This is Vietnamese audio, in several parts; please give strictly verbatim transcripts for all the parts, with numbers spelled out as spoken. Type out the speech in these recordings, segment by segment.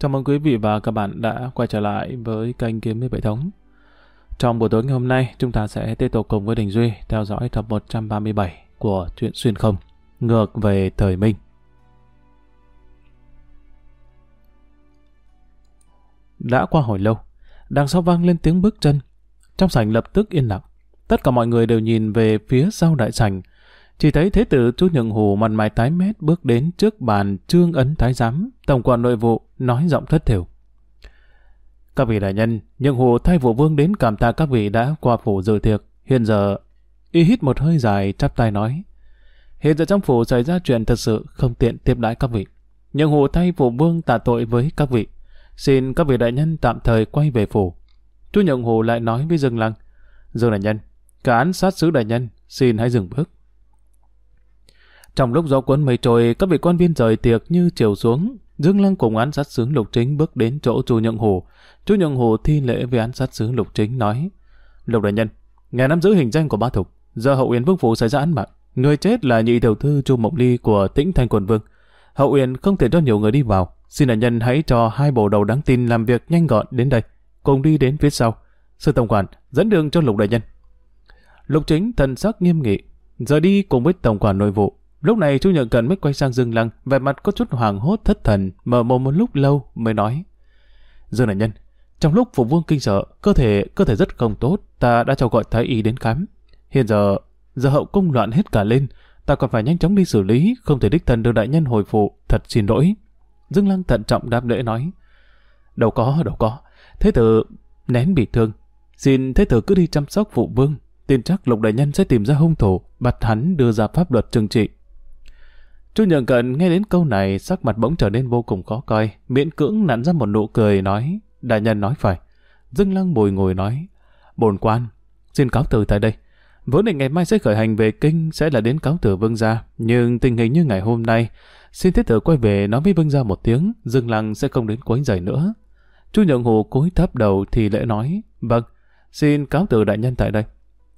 Chào mừng quý vị và các bạn đã quay trở lại với kênh Kiếm Hiệp Hệ Thống. Trong buổi tối ngày hôm nay, chúng ta sẽ tiếp tục cùng với Đình Duy theo dõi tập một trăm ba mươi bảy của truyện Xuyên Không, Ngược về Thời Minh. Đã qua hồi lâu, đằng sau vang lên tiếng bước chân. Trong sảnh lập tức yên lặng. Tất cả mọi người đều nhìn về phía sau đại sảnh. Chỉ thấy Thế tử Chu Nhượng Hủ mặt mày tái mét bước đến trước bàn Trương Ấn Thái Giám, tổng quản nội vụ, nói giọng thất thểu: "Các vị đại nhân, Nhượng Hủ thay vụ vương đến cảm tạ các vị đã qua phủ dự tiệc. Hiện giờ..." Y hít một hơi dài, chắp tay nói: "Hiện giờ trong phủ xảy ra chuyện thật sự không tiện tiếp đãi các vị. Nhượng Hủ thay vụ vương tạ tội với các vị. Xin các vị đại nhân tạm thời quay về phủ." Chu Nhượng Hủ lại nói với Dương Lăng: "Dương đại nhân, cả án sát sứ đại nhân, xin hãy dừng bước." Trong lúc gió cuốn mây trôi, các vị quan viên rời tiệc như chiều xuống. Dương Lăng cùng án sát sứ Lục Chính bước đến chỗ Chu Nhượng Hủ. Chu Nhượng Hủ thi lễ với án sát sứ Lục Chính nói: "Lục đại nhân, ngài nắm giữ hình danh của Ba Thục. Giờ Hậu Uyển Vương phủ xảy ra án mạng, người chết là nhị tiểu thư Chu Mộng Ly của Tĩnh Thanh Quận Vương. Hậu Uyển không thể cho nhiều người đi vào. Xin đại nhân hãy cho hai bộ đầu đáng tin làm việc nhanh gọn đến đây, cùng đi đến phía sau. Sư tổng quản dẫn đường cho Lục đại nhân." Lục Chính thần sắc nghiêm nghị rời đi cùng với tổng quản nội vụ. Lúc này Chu Nhượng Cận mới quay sang Dương Lăng, vẻ mặt có chút hoảng hốt thất thần, mở mồm một lúc lâu mới nói: "Dương đại nhân, trong lúc phụ vương kinh sợ, cơ thể cơ thể rất không tốt, ta đã cho gọi thái y đến khám. Hiện giờ giờ hậu cung loạn hết cả lên, ta còn phải nhanh chóng đi xử lý, không thể đích thân đưa đại nhân hồi phủ, thật xin lỗi." Dương Lăng thận trọng đáp lễ nói: "Đâu có, đâu có, thế tử nén bị thương, xin thế tử cứ đi chăm sóc phụ vương, tin chắc Lục đại nhân sẽ tìm ra hung thủ, bắt hắn đưa ra pháp luật trừng trị." Chu Nhượng Cận nghe đến câu này, sắc mặt bỗng trở nên vô cùng khó coi, miễn cưỡng nặn ra một nụ cười nói: "Đại nhân nói phải." Dương Lăng bồi ngồi nói: "Bổn quan xin cáo từ tại đây. Vốn định ngày mai sẽ khởi hành về kinh, sẽ là đến cáo từ vương gia, nhưng tình hình như ngày hôm nay, xin thế tử quay về nói với vương gia một tiếng, Dương Lăng sẽ không đến quấy rầy nữa." Chu Nhượng Hủ cúi thấp đầu thì lễ nói: "Vâng, xin cáo từ đại nhân tại đây."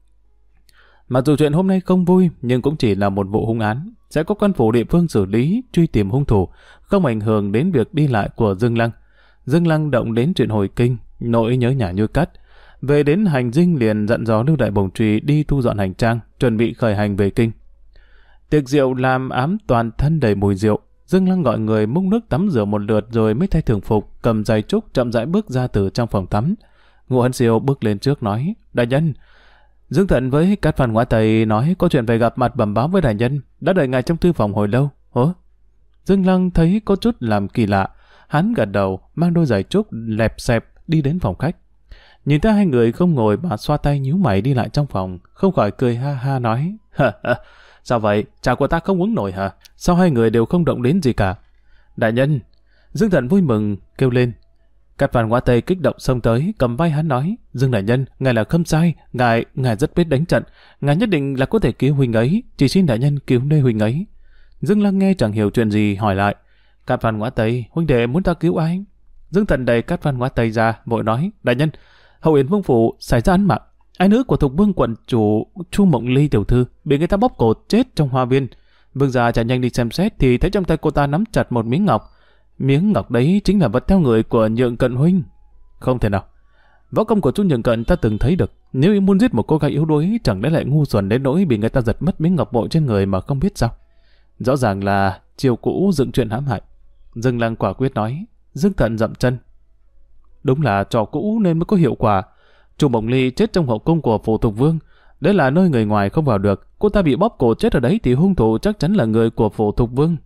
Mặc dù chuyện hôm nay không vui, nhưng cũng chỉ là một vụ hung án, sẽ có quan phủ địa phương xử lý, truy tìm hung thủ, không ảnh hưởng đến việc đi lại của Dương Lăng. Dương Lăng động đến chuyện hồi kinh, nỗi nhớ nhà như cắt. Về đến hành dinh liền dặn dò Lưu Đại Bổng Trùy đi thu dọn hành trang, chuẩn bị khởi hành về kinh. Tiệc rượu làm ám toàn thân đầy mùi rượu. Dương Lăng gọi người múc nước tắm rửa một lượt rồi mới thay thường phục, cầm giày trúc chậm rãi bước ra từ trong phòng tắm. Ngô Hân Siêu bước lên trước nói: "Đại nhân, Dương Thận với Cát Phan Ngoại Tây nói có chuyện phải gặp mặt bẩm báo với đại nhân, đã đợi ngài trong thư phòng hồi lâu." "Ủa?" Dương Lăng thấy có chút làm kỳ lạ, hắn gật đầu, mang đôi giày trúc lẹp xẹp đi đến phòng khách. Nhìn thấy hai người không ngồi mà xoa tay nhíu mày đi lại trong phòng, không khỏi cười ha ha nói: "Ha ha, sao vậy? Trà của ta không uống nổi hả? Sao hai người đều không động đến gì cả?" "Đại nhân!" Dương Thận vui mừng kêu lên. Cát Phan Ngoại Tây kích động xông tới, cầm vai hắn nói: "Dương đại nhân, ngài là không sai, ngài ngài rất biết đánh trận, ngài nhất định là có thể cứu huynh ấy, chỉ xin đại nhân cứu nơi huynh ấy." Dương Lăng nghe chẳng hiểu chuyện gì, hỏi lại: "Cát Phan Ngoại Tây, huynh đệ muốn ta cứu ai?" Dương Thận đẩy Cát Phan Ngoại Tây ra, vội nói: "Đại nhân, Hậu Uyển Vương phủ xảy ra án mạng, ái nữ của Thục Vương quận chủ Chu Mộng Ly tiểu thư bị người ta bóp cổ chết trong hoa viên. Vương gia chạy nhanh đi xem xét thì thấy trong tay cô ta nắm chặt một miếng ngọc. Miếng ngọc đấy chính là vật theo người của Nhượng Cận huynh." "Không thể nào. Võ công của Chu Nhượng Cận ta từng thấy được. Nếu ý muốn giết một cô gái yếu đuối, chẳng lẽ lại ngu xuẩn đến nỗi bị người ta giật mất miếng ngọc bội trên người mà không biết sao? Rõ ràng là chiều cũ dựng chuyện hãm hại." Dương Lăng quả quyết nói. Dương Thận dậm chân: "Đúng là trò cũ nên mới có hiệu quả. Chu Mộng Ly chết trong hậu cung của phủ Thục Vương, đấy là nơi người ngoài không vào được. Cô ta bị bóp cổ chết ở đấy thì hung thủ chắc chắn là người của phủ Thục Vương."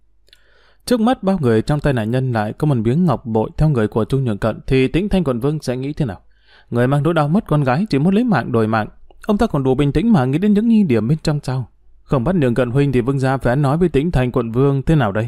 Trước mắt bao người trong tay nạn nhân lại có một miếng ngọc bội theo người của Chu Nhượng Cận thì Tĩnh Thanh Quận Vương sẽ nghĩ thế nào? Người mang nỗi đau mất con gái chỉ muốn lấy mạng đổi mạng, ông ta còn đủ bình tĩnh mà nghĩ đến những nghi điểm bên trong sao? Không bắt Nhượng Cận huynh thì Vương gia phải nói với Tĩnh Thanh Quận Vương thế nào đây?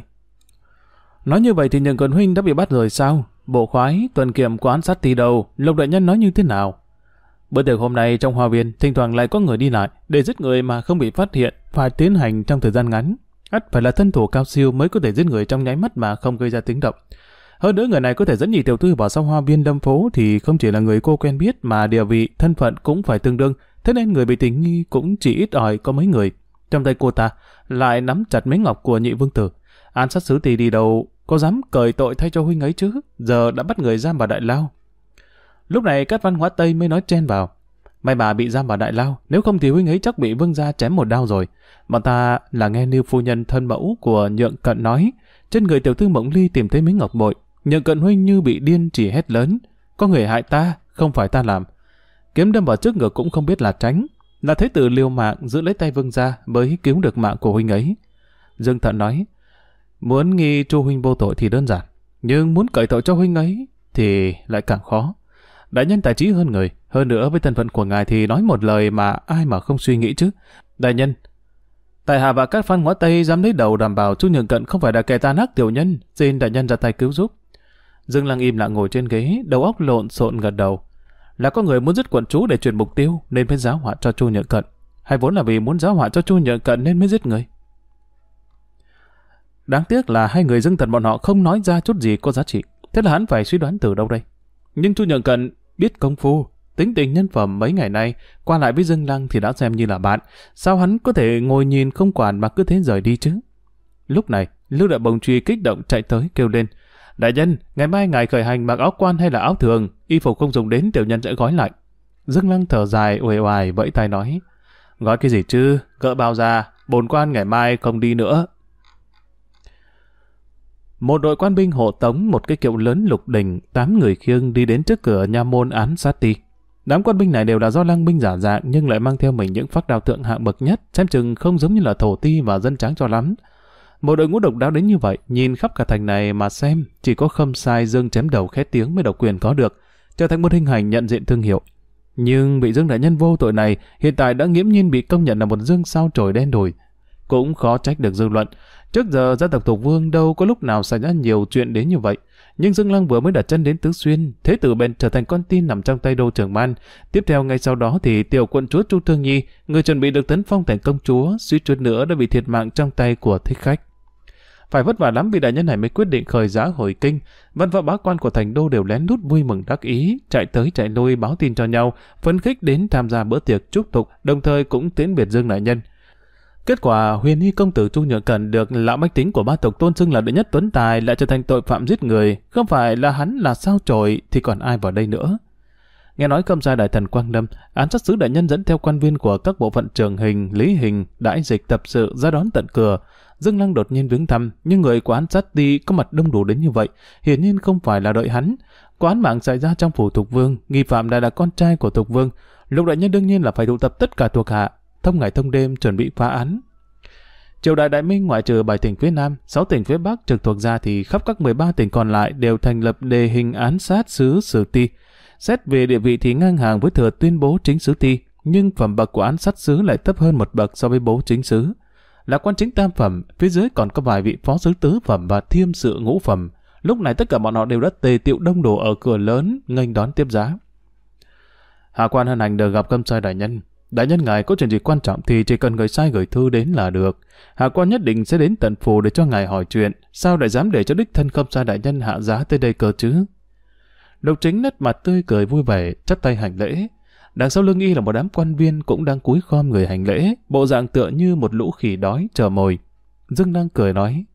Nói như vậy thì Nhượng Cận huynh đã bị bắt rồi sao? Bộ khoái tuần kiểm của án sát thì đầu, Lục đại nhân nói như thế nào? Bữa tiệc hôm nay trong hoa viên thỉnh thoảng lại có người đi lại, để giết người mà không bị phát hiện phải tiến hành trong thời gian ngắn. Ắt phải là thân thủ cao siêu mới có thể giết người trong nháy mắt mà không gây ra tiếng động. Hơn nữa người này có thể dẫn nhị tiểu thư vào sau hoa viên đâm phố thì không chỉ là người cô quen biết mà địa vị, thân phận cũng phải tương đương, thế nên người bị tình nghi cũng chỉ ít ỏi có mấy người. Trong tay cô ta lại nắm chặt miếng ngọc của nhị vương tử. Án sát sứ thì đi đâu có dám cởi tội thay cho huynh ấy chứ, giờ đã bắt người giam vào đại lao. Lúc này Cát Văn Hóa Tây mới nói chen vào. May bà bị giam vào đại lao, nếu không thì huynh ấy chắc bị Vương gia chém một đao rồi. Bọn ta là nghe Lưu phu nhân thân mẫu của Nhượng Cận nói, trên người tiểu thư Mộng Ly tìm thấy miếng ngọc bội. Nhượng Cận huynh như bị điên chỉ hét lớn, có người hại ta, không phải ta làm. Kiếm đâm vào trước ngực cũng không biết là tránh, là thế tử liều mạng giữ lấy tay Vương gia mới cứu được mạng của huynh ấy. Dương Thận nói, muốn nghi Chu huynh vô tội thì đơn giản, nhưng muốn cởi tội cho huynh ấy thì lại càng khó. Đại nhân tài trí hơn người, hơn nữa với thân phận của ngài thì nói một lời mà ai mà không suy nghĩ chứ. Đại nhân, tại hạ và các Văn Hóa Tây dám lấy đầu đảm bảo Chu Nhượng Cận không phải là kẻ tàn ác tiểu nhân, xin đại nhân ra tay cứu giúp. Dương Lăng im lặng ngồi trên ghế, đầu óc lộn xộn gật đầu. Là có người muốn giết quận chúa để chuyển mục tiêu nên mới giáo họa cho Chu Nhượng Cận, hay vốn là vì muốn giáo họa cho Chu Nhượng Cận nên mới giết người? Đáng tiếc là hai người Dương Thần bọn họ không nói ra chút gì có giá trị, thế là hắn phải suy đoán từ đâu đây. Nhưng Chu Nhượng Cận biết công phu, tính tình nhân phẩm mấy ngày nay qua lại với Dương Lăng thì đã xem như là bạn, sao hắn có thể ngồi nhìn không quản mà cứ thế rời đi chứ? Lúc này Lưu Đại Bồng Truy kích động chạy tới kêu lên, đại nhân, ngày mai ngài khởi hành mặc áo quan hay là áo thường, y phục không dùng đến tiểu nhân sẽ gói lại. Dương Lăng thở dài uể oải vẫy tay nói, gói cái gì chứ, gỡ bao ra, bổn quan ngày mai không đi nữa. Một đội quan binh hộ tống một cái kiệu lớn lục đình, tám người khiêng đi đến trước cửa nha môn án sát ti. Đám quan binh này đều là do lang binh giả dạng nhưng lại mang theo mình những phác đao thượng hạng bậc nhất, xem chừng không giống như là thổ ti và dân tráng cho lắm. Một đội ngũ độc đáo đến như vậy, nhìn khắp cả thành này mà xem, chỉ có Khâm Sai Dương chém đầu khét tiếng mới độc quyền có được, trở thành một hình ảnh nhận diện thương hiệu. Nhưng bị Dương đại nhân vô tội này, hiện tại đã nghiễm nhiên bị công nhận là một Dương sao chổi đen đủi. Cũng khó trách được dư luận. Trước giờ gia tộc Thục Vương đâu có lúc nào xảy ra nhiều chuyện đến như vậy. Nhưng Dương Lăng vừa mới đặt chân đến Tứ Xuyên, thế tử bèn trở thành con tin nằm trong tay Đô Trưởng Man. Tiếp theo ngay sau đó thì tiểu quận chúa Chu Thương Nhi, người chuẩn bị được tấn phong thành công chúa, suýt chút nữa đã bị thiệt mạng trong tay của thích khách. Phải vất vả lắm vì đại nhân này mới quyết định khởi giá hồi kinh. Văn võ bá quan của thành đô đều lén lút vui mừng đắc ý, chạy tới chạy lui báo tin cho nhau, phấn khích đến tham gia bữa tiệc chúc tụng, đồng thời cũng tiễn biệt Dương đại nhân. Kết quả Huyền Hy công tử Chu Nhượng Cận được lão bách tính của ba tộc tôn xưng là đệ nhất tuấn tài lại trở thành tội phạm giết người, không phải là hắn là sao chổi thì còn ai vào đây nữa. Nghe nói Khâm Sai đại thần Quang Lâm, án sát sứ đại nhân dẫn theo quan viên của các bộ phận trường hình, lý hình, đãi dịch tập sự ra đón tận cửa. Dương Lăng đột nhiên viếng thăm, nhưng người của án sát ti có mặt đông đủ đến như vậy, hiển nhiên không phải là đợi hắn. Có án mạng xảy ra trong phủ Thục Vương, nghi phạm lại là con trai của Thục Vương. Lục đại nhân đương nhiên là phải tụ tập tất cả thuộc hạ, thông ngày thông đêm chuẩn bị phá án. Triều đại Đại Minh ngoại trừ bảy tỉnh phía Nam, sáu tỉnh phía Bắc trực thuộc ra thì khắp các mười ba tỉnh còn lại đều thành lập đề hình án sát sứ Sử Ti. Xét về địa vị thì ngang hàng với thừa tuyên bố chính sứ Ti, nhưng phẩm bậc của án sát sứ lại thấp hơn một bậc so với bố chính sứ. Là quan chính tam phẩm, phía dưới còn có vài vị phó sứ tứ phẩm và thiêm sự ngũ phẩm. Lúc này tất cả bọn họ đều đã tề tiệu đông đủ ở cửa lớn nghênh đón tiếp giá. Hạ quan hân hạnh được gặp Khâm Sai đại nhân. Đại nhân ngài có chuyện gì quan trọng thì chỉ cần người sai gửi thư đến là được. Hạ quan nhất định sẽ đến tận phủ để cho ngài hỏi chuyện. Sao lại dám để cho đích thân Khâm Sai đại nhân hạ giá tới đây cơ chứ? Lục Chính nét mặt tươi cười vui vẻ, chắp tay hành lễ. Đằng sau lưng y là một đám quan viên cũng đang cúi khom người hành lễ, bộ dạng tựa như một lũ khỉ đói chờ mồi. Dương Lăng cười nói,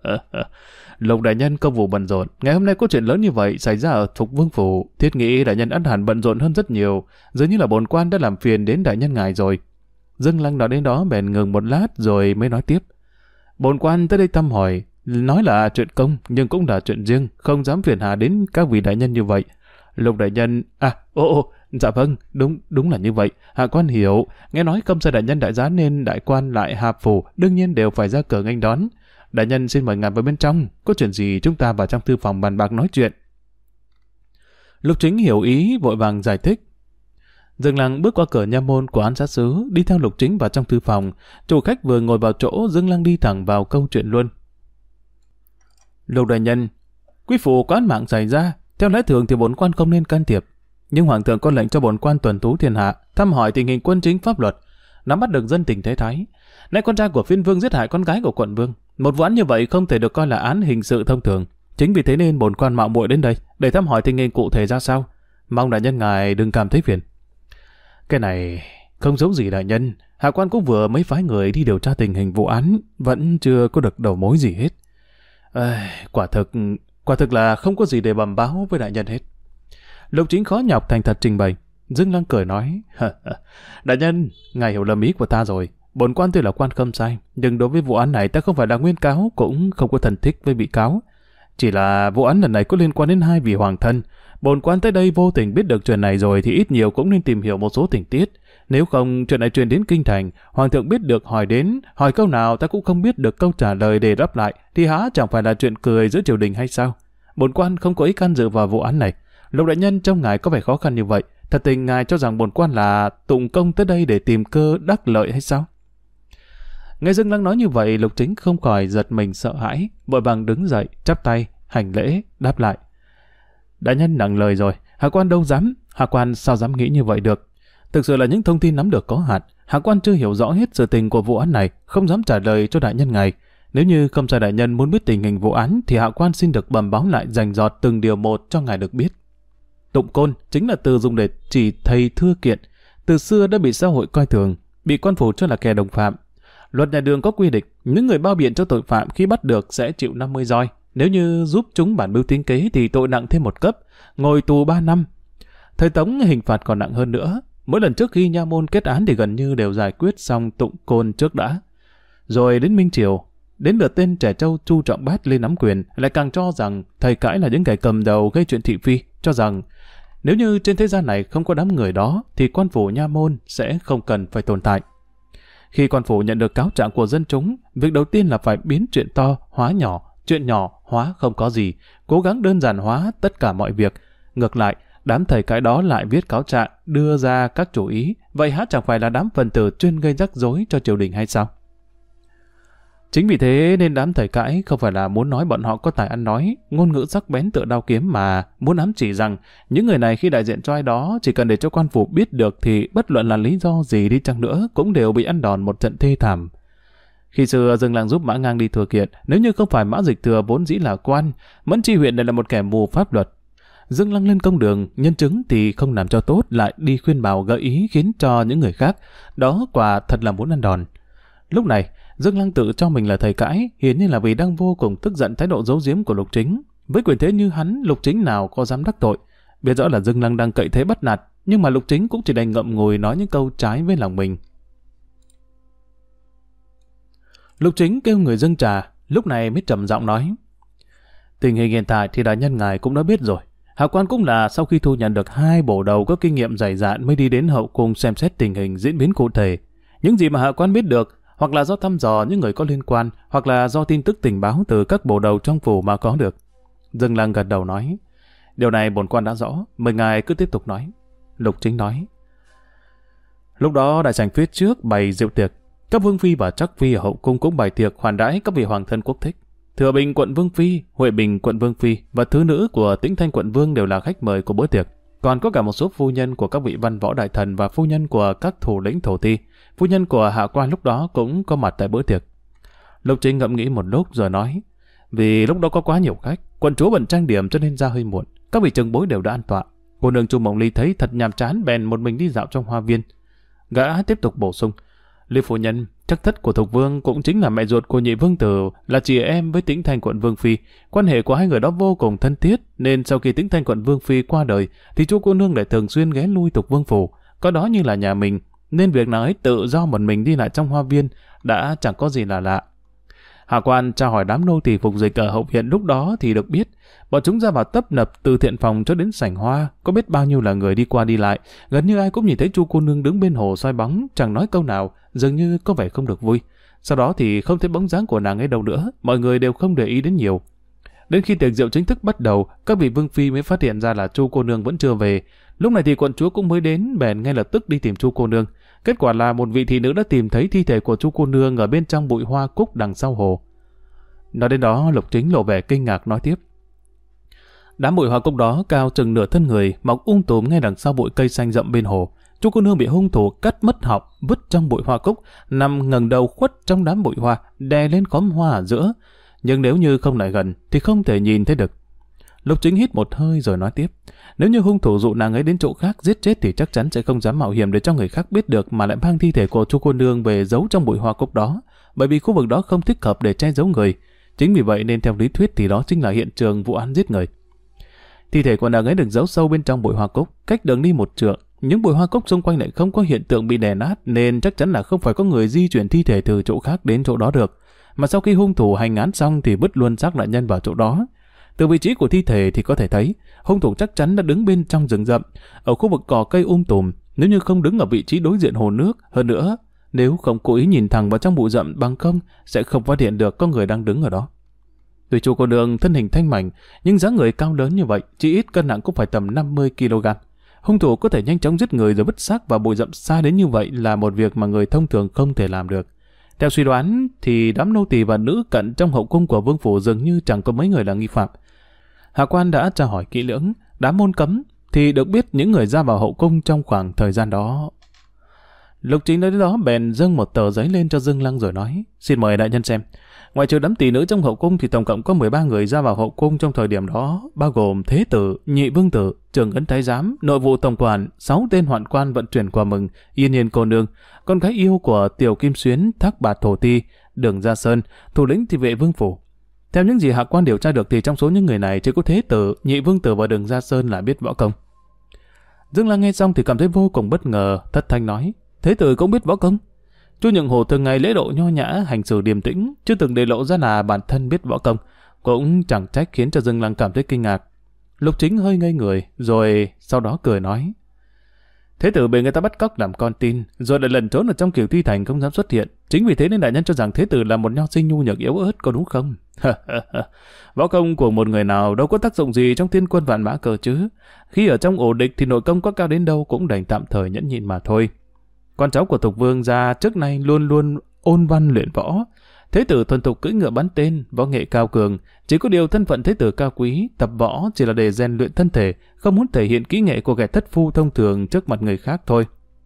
Lục đại nhân công vụ bận rộn, ngày hôm nay có chuyện lớn như vậy xảy ra ở Thục Vương phủ, thiết nghĩ đại nhân ắt hẳn bận rộn hơn rất nhiều, dường như là bổn quan đã làm phiền đến đại nhân ngài rồi. Dương Lăng nói đến đó bèn ngừng một lát rồi mới nói tiếp, bổn quan tới đây thăm hỏi, nói là chuyện công nhưng cũng là chuyện riêng, không dám phiền hà đến các vị đại nhân như vậy. Lục đại nhân, à, ô ô, dạ vâng, đúng đúng là như vậy, hạ quan hiểu, nghe nói Khâm Sai đại nhân đại giá nên đại quan lại hạp phủ, đương nhiên đều phải ra cửa nghênh đón. Đại nhân xin mời ngài vào bên trong, có chuyện gì chúng ta vào trong thư phòng bàn bạc nói chuyện. Lục Chính hiểu ý vội vàng giải thích. Dương Lăng bước qua cửa nha môn của án sát sứ, đi theo Lục Chính vào trong thư phòng. Chủ khách vừa ngồi vào chỗ, Dương Lăng đi thẳng vào câu chuyện luôn. Lục đại nhân, quý phủ có án mạng xảy ra, theo lẽ thường thì bổn quan không nên can thiệp, nhưng hoàng thượng có lệnh cho bổn quan tuần tú thiên hạ, thăm hỏi tình hình quân chính pháp luật, nắm bắt được dân tình thế thái. Nay con trai của phiên vương giết hại con gái của quận vương, một vụ án như vậy không thể được coi là án hình sự thông thường. Chính vì thế nên bổn quan mạo muội đến đây để thăm hỏi tình hình cụ thể ra sao. Mong đại nhân ngài đừng cảm thấy phiền. Cái này không giống gì đại nhân, hạ quan cũng vừa mới phái người đi điều tra tình hình vụ án, vẫn chưa có được đầu mối gì hết. Ê, quả thực, quả thực là không có gì để bẩm báo với đại nhân hết. Lục Chính khó nhọc thành thật trình bày. Dương Lăng cười nói, đại nhân, ngài hiểu lầm ý của ta rồi. Bổn quan tuy là quan không sai, nhưng đối với vụ án này ta không phải là nguyên cáo, cũng không có thân thích với bị cáo. Chỉ là vụ án lần này có liên quan đến hai vị hoàng thân. Bổn quan tới đây vô tình biết được chuyện này rồi thì ít nhiều cũng nên tìm hiểu một số tình tiết. Nếu không chuyện này truyền đến kinh thành, hoàng thượng biết được hỏi đến, hỏi câu nào ta cũng không biết được câu trả lời để đáp lại, thì há chẳng phải là chuyện cười giữa triều đình hay sao? Bổn quan không có ý can dự vào vụ án này. Lục đại nhân trông ngài có vẻ khó khăn như vậy, thật tình ngài cho rằng bổn quan là tụng công tới đây để tìm cơ đắc lợi hay sao? Nghe Dương Lăng nói như vậy, Lục Chính không khỏi giật mình sợ hãi, vội vàng đứng dậy, chắp tay, hành lễ, đáp lại. Đại nhân nặng lời rồi, hạ quan đâu dám, hạ quan sao dám nghĩ như vậy được. Thực sự là những thông tin nắm được có hạn, hạ quan chưa hiểu rõ hết sự tình của vụ án này, không dám trả lời cho đại nhân ngài. Nếu như không sai đại nhân muốn biết tình hình vụ án, thì hạ quan xin được bẩm báo lại rành rọt từng điều một cho ngài được biết. Tụng côn chính là từ dùng để chỉ thầy thưa kiện, từ xưa đã bị xã hội coi thường, bị quan phủ cho là kẻ đồng phạm. Luật nhà Đường có quy định, những người bao biện cho tội phạm khi bắt được sẽ chịu năm mươi roi. Nếu như giúp chúng bản mưu tính kế thì tội nặng thêm một cấp, ngồi tù ba năm. Thời Tống hình phạt còn nặng hơn nữa. Mỗi lần trước khi nha môn kết án thì gần như đều giải quyết xong tụng côn trước đã. Rồi đến Minh Triều, đến lượt tên trẻ trâu Chu Trọng Bát lên nắm quyền, lại càng cho rằng thầy cãi là những kẻ cầm đầu gây chuyện thị phi, cho rằng nếu như trên thế gian này không có đám người đó thì quan phủ nha môn sẽ không cần phải tồn tại. Khi quan phủ nhận được cáo trạng của dân chúng, việc đầu tiên là phải biến chuyện to hóa nhỏ, chuyện nhỏ hóa không có gì, cố gắng đơn giản hóa tất cả mọi việc. Ngược lại, đám thầy cãi đó lại viết cáo trạng, đưa ra các chủ ý, vậy há chẳng phải là đám phần tử chuyên gây rắc rối cho triều đình hay sao? Chính vì thế nên đám thầy cãi không phải là muốn nói bọn họ có tài ăn nói, ngôn ngữ sắc bén tựa đao kiếm, mà muốn ám chỉ rằng những người này khi đại diện cho ai đó chỉ cần để cho quan phủ biết được thì bất luận là lý do gì đi chăng nữa cũng đều bị ăn đòn một trận thê thảm. Khi xưa Dương Lăng giúp Mã Ngang đi thừa kiện, nếu như không phải Mã Dịch Thừa vốn dĩ là quan, Mẫn Chi huyện này là một kẻ mù pháp luật. Dương Lăng lên công đường, nhân chứng thì không làm cho tốt, lại đi khuyên bảo gợi ý khiến cho những người khác, đó quả thật là muốn ăn đòn. Lúc này, Dương Lăng tự cho mình là thầy cãi, hiển nhiên là vì đang vô cùng tức giận thái độ giấu giếm của Lục Chính. Với quyền thế như hắn, Lục Chính nào có dám đắc tội. Biết rõ là Dương Lăng đang cậy thế bắt nạt, nhưng mà Lục Chính cũng chỉ đành ngậm ngùi nói những câu trái với lòng mình. Lục Chính kêu người dâng trà, lúc này mới trầm giọng nói: tình hình hiện tại thì đại nhân ngài cũng đã biết rồi. Hạ quan cũng là sau khi thu nhận được hai bổ đầu có kinh nghiệm dày dạn mới đi đến hậu cung xem xét tình hình diễn biến cụ thể. Những gì mà hạ quan biết được, hoặc là do thăm dò những người có liên quan, hoặc là do tin tức tình báo từ các bổ đầu trong phủ mà có được. Dương Lăng gật đầu nói: điều này bổn quan đã rõ, mời ngài cứ tiếp tục nói. Lục Chính nói: lúc đó đại sảnh phía trước bày rượu tiệc, các vương phi và trắc phi ở hậu cung cũng bày tiệc hoàn đãi các vị hoàng thân quốc thích. Thừa Bình quận vương phi, Huệ Bình quận vương phi và thứ nữ của Tĩnh Thanh quận vương đều là khách mời của bữa tiệc. Còn có cả một số phu nhân của các vị văn võ đại thần và phu nhân của các thủ lĩnh thổ ti. Phu nhân của hạ quan lúc đó cũng có mặt tại bữa tiệc. Lục Chính ngẫm nghĩ một lúc rồi nói: vì lúc đó có quá nhiều khách, quận chúa bận trang điểm cho nên ra hơi muộn. Các vị trưởng bối đều đã an tọa. Cô nương Chu Mộng Ly thấy thật nhàm chán, bèn một mình đi dạo trong hoa viên. Gã tiếp tục bổ sung: Ly phu nhân, chắc thất của Thục Vương cũng chính là mẹ ruột của nhị vương tử, là chị em với Tĩnh Thanh quận vương phi. Quan hệ của hai người đó vô cùng thân thiết, nên sau khi Tĩnh Thanh quận vương phi qua đời, thì Chu cô nương lại thường xuyên ghé lui Thục Vương phủ, có đó như là nhà mình, nên việc nào ấy tự do một mình đi lại trong hoa viên đã chẳng có gì là lạ. Hạ quan tra hỏi đám nô tỳ phục dịch ở hậu viện lúc đó thì được biết, bọn chúng ra vào tấp nập từ thiện phòng cho đến sảnh hoa, có biết bao nhiêu là người đi qua đi lại, gần như ai cũng nhìn thấy Chu cô nương đứng bên hồ soi bóng, chẳng nói câu nào, dường như có vẻ không được vui. Sau đó thì không thấy bóng dáng của nàng ấy đâu nữa, mọi người đều không để ý đến nhiều. Đến khi tiệc rượu chính thức bắt đầu, các vị vương phi mới phát hiện ra là Chu cô nương vẫn chưa về. Lúc này thì quận chúa cũng mới đến, bèn ngay lập tức đi tìm Chu cô nương. Kết quả là một vị thị nữ đã tìm thấy thi thể của Chu cô nương ở bên trong bụi hoa cúc đằng sau hồ. Nói đến đó, Lục Chính lộ vẻ kinh ngạc nói tiếp: đám bụi hoa cúc đó cao chừng nửa thân người, mọc um tùm ngay đằng sau bụi cây xanh rậm bên hồ. Chu cô nương bị hung thủ cắt mất họng, vứt trong bụi hoa cúc, nằm ngẩng đầu khuất trong đám bụi hoa, đè lên khóm hoa ở giữa. Nhưng nếu như không lại gần thì không thể nhìn thấy được. Lục Chính hít một hơi rồi nói tiếp: nếu như hung thủ dụ nàng ấy đến chỗ khác giết chết thì chắc chắn sẽ không dám mạo hiểm để cho người khác biết được, mà lại mang thi thể của Chu cô nương về giấu trong bụi hoa cúc đó, bởi vì khu vực đó không thích hợp để che giấu người. Chính vì vậy nên theo lý thuyết thì đó chính là hiện trường vụ án giết người. Thi thể của nàng ấy được giấu sâu bên trong bụi hoa cúc, cách đường đi một trượng. Những bụi hoa cúc xung quanh lại không có hiện tượng bị đè nát, nên chắc chắn là không phải có người di chuyển thi thể từ chỗ khác đến chỗ đó được. Mà sau khi hung thủ hành án xong thì vứt luôn xác nạn nhân vào chỗ đó. Từ vị trí của thi thể thì có thể thấy hung thủ chắc chắn đã đứng bên trong rừng rậm, ở khu vực cỏ cây um tùm. Nếu như không đứng ở vị trí đối diện hồ nước, hơn nữa nếu không cố ý nhìn thẳng vào trong bụi rậm bằng không sẽ không phát hiện được có người đang đứng ở đó. Tuy chu cô nương thân hình thanh mảnh, nhưng dáng người cao lớn như vậy, chỉ ít cân nặng cũng phải tầm năm mươi ki lô gam. Hung thủ có thể nhanh chóng giết người rồi vứt xác vào bụi rậm xa đến như vậy là một việc mà người thông thường không thể làm được. Theo suy đoán thì đám nô tỳ và nữ cận trong hậu cung của vương phủ dường như chẳng có mấy người là nghi phạm. Hạ quan đã tra hỏi kỹ lưỡng, đám môn cấm thì được biết những người ra vào hậu cung trong khoảng thời gian đó. Lục Chính đến đó bèn dâng một tờ giấy lên cho Dương Lăng rồi nói: xin mời đại nhân xem. Ngoài trừ đám tỷ nữ trong hậu cung thì tổng cộng có mười ba người ra vào hậu cung trong thời điểm đó, bao gồm Thế Tử, Nhị Vương Tử, Trường Ấn Thái Giám, Nội vụ Tổng quản, sáu tên hoạn quan vận chuyển quà mừng, Yên Yên cô nương, con gái yêu của Tiểu Kim Xuyến, Thác Bạt Thổ Ti, Đường Gia Sơn, thủ lĩnh thị vệ vương phủ. Theo những gì hạ quan điều tra được thì trong số những người này chỉ có Thế Tử, Nhị Vương Tử và Đường Gia Sơn là biết võ công. Dương Lăng nghe xong thì cảm thấy vô cùng bất ngờ, thất thanh nói: Thế Tử cũng biết võ công? Chu Nhượng Hổ thường ngày lễ độ nho nhã, hành xử điềm tĩnh, chưa từng để lộ ra là bản thân biết võ công, cũng chẳng trách khiến cho Dương Lăng cảm thấy kinh ngạc. Lục Chính hơi ngây người, rồi sau đó cười nói: Thế Tử bị người ta bắt cóc làm con tin, rồi lại lẩn trốn ở trong Kiều Thi Thành không dám xuất hiện. Chính vì thế nên đại nhân cho rằng Thế Tử là một nho sinh nhu nhược yếu ớt, có đúng không? Võ công của một người nào đâu có tác dụng gì trong thiên quân vạn mã cờ chứ. Khi ở trong ổ địch thì nội công có cao đến đâu cũng đành tạm thời nhẫn nhịn mà thôi. Con cháu của Thục Vương gia trước nay luôn luôn ôn văn luyện võ. Thế Tử thuần thục cưỡi ngựa bắn tên, võ nghệ cao cường. Chỉ có điều thân phận Thế Tử cao quý, tập võ chỉ là để rèn luyện thân thể, không muốn thể hiện kỹ nghệ của kẻ thất phu thông thường trước mặt người khác thôi.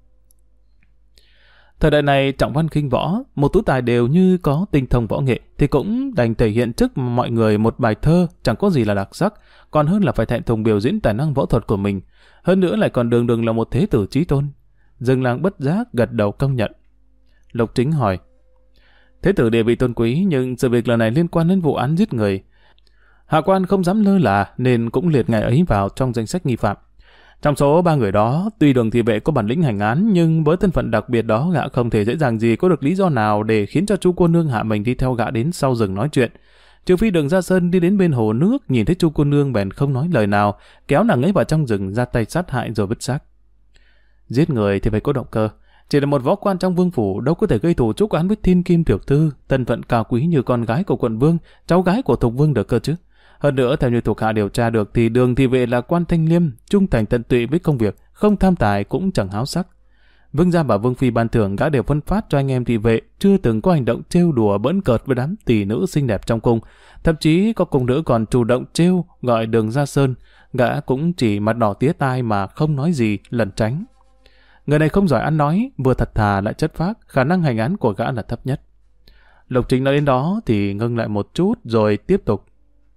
Thời đại này trọng văn khinh võ, một tú tài đều như có tinh thông võ nghệ thì cũng đành thể hiện trước mọi người một bài thơ chẳng có gì là đặc sắc, còn hơn là phải thẹn thùng biểu diễn tài năng võ thuật của mình. Hơn nữa lại còn đường đường là một thế tử chí tôn. Dương Lăng bất giác gật đầu công nhận. Lục Chính hỏi: Thế Tử địa vị tôn quý, nhưng sự việc lần này liên quan đến vụ án giết người. Hạ quan không dám lơ là nên cũng liệt ngài ấy vào trong danh sách nghi phạm. Trong số ba người đó, tuy Đường thị vệ có bản lĩnh hành án, nhưng với thân phận đặc biệt đó gã không thể dễ dàng gì có được lý do nào để khiến cho chu cô nương hạ mình đi theo gã đến sau rừng nói chuyện. Trừ phi Đường Gia Sơn đi đến bên hồ nước, nhìn thấy chu cô nương bèn không nói lời nào, kéo nàng ấy vào trong rừng ra tay sát hại rồi vứt xác. Giết người thì phải có động cơ. Chỉ là một võ quan trong vương phủ đâu có thể gây thù chuốc oán với thiên kim tiểu thư, thân phận cao quý như con gái của quận vương, cháu gái của Thục Vương được cơ chứ. Hơn nữa, theo như thuộc hạ điều tra được thì Đường thị vệ là quan thanh liêm, trung thành tận tụy với công việc, không tham tài cũng chẳng háo sắc. Vương gia và Vương phi ban thưởng đã đều phân phát cho anh em thị vệ, chưa từng có hành động trêu đùa bỡn cợt với đám tỷ nữ xinh đẹp trong cung. Thậm chí có cung nữ còn chủ động trêu gọi Đường Gia Sơn, gã cũng chỉ mặt đỏ tía tai mà không nói gì, lẩn tránh. Người này không giỏi ăn nói, vừa thật thà lại chất phác, khả năng hành án của gã là thấp nhất. Lục Chính nói đến đó thì ngưng lại một chút rồi tiếp tục.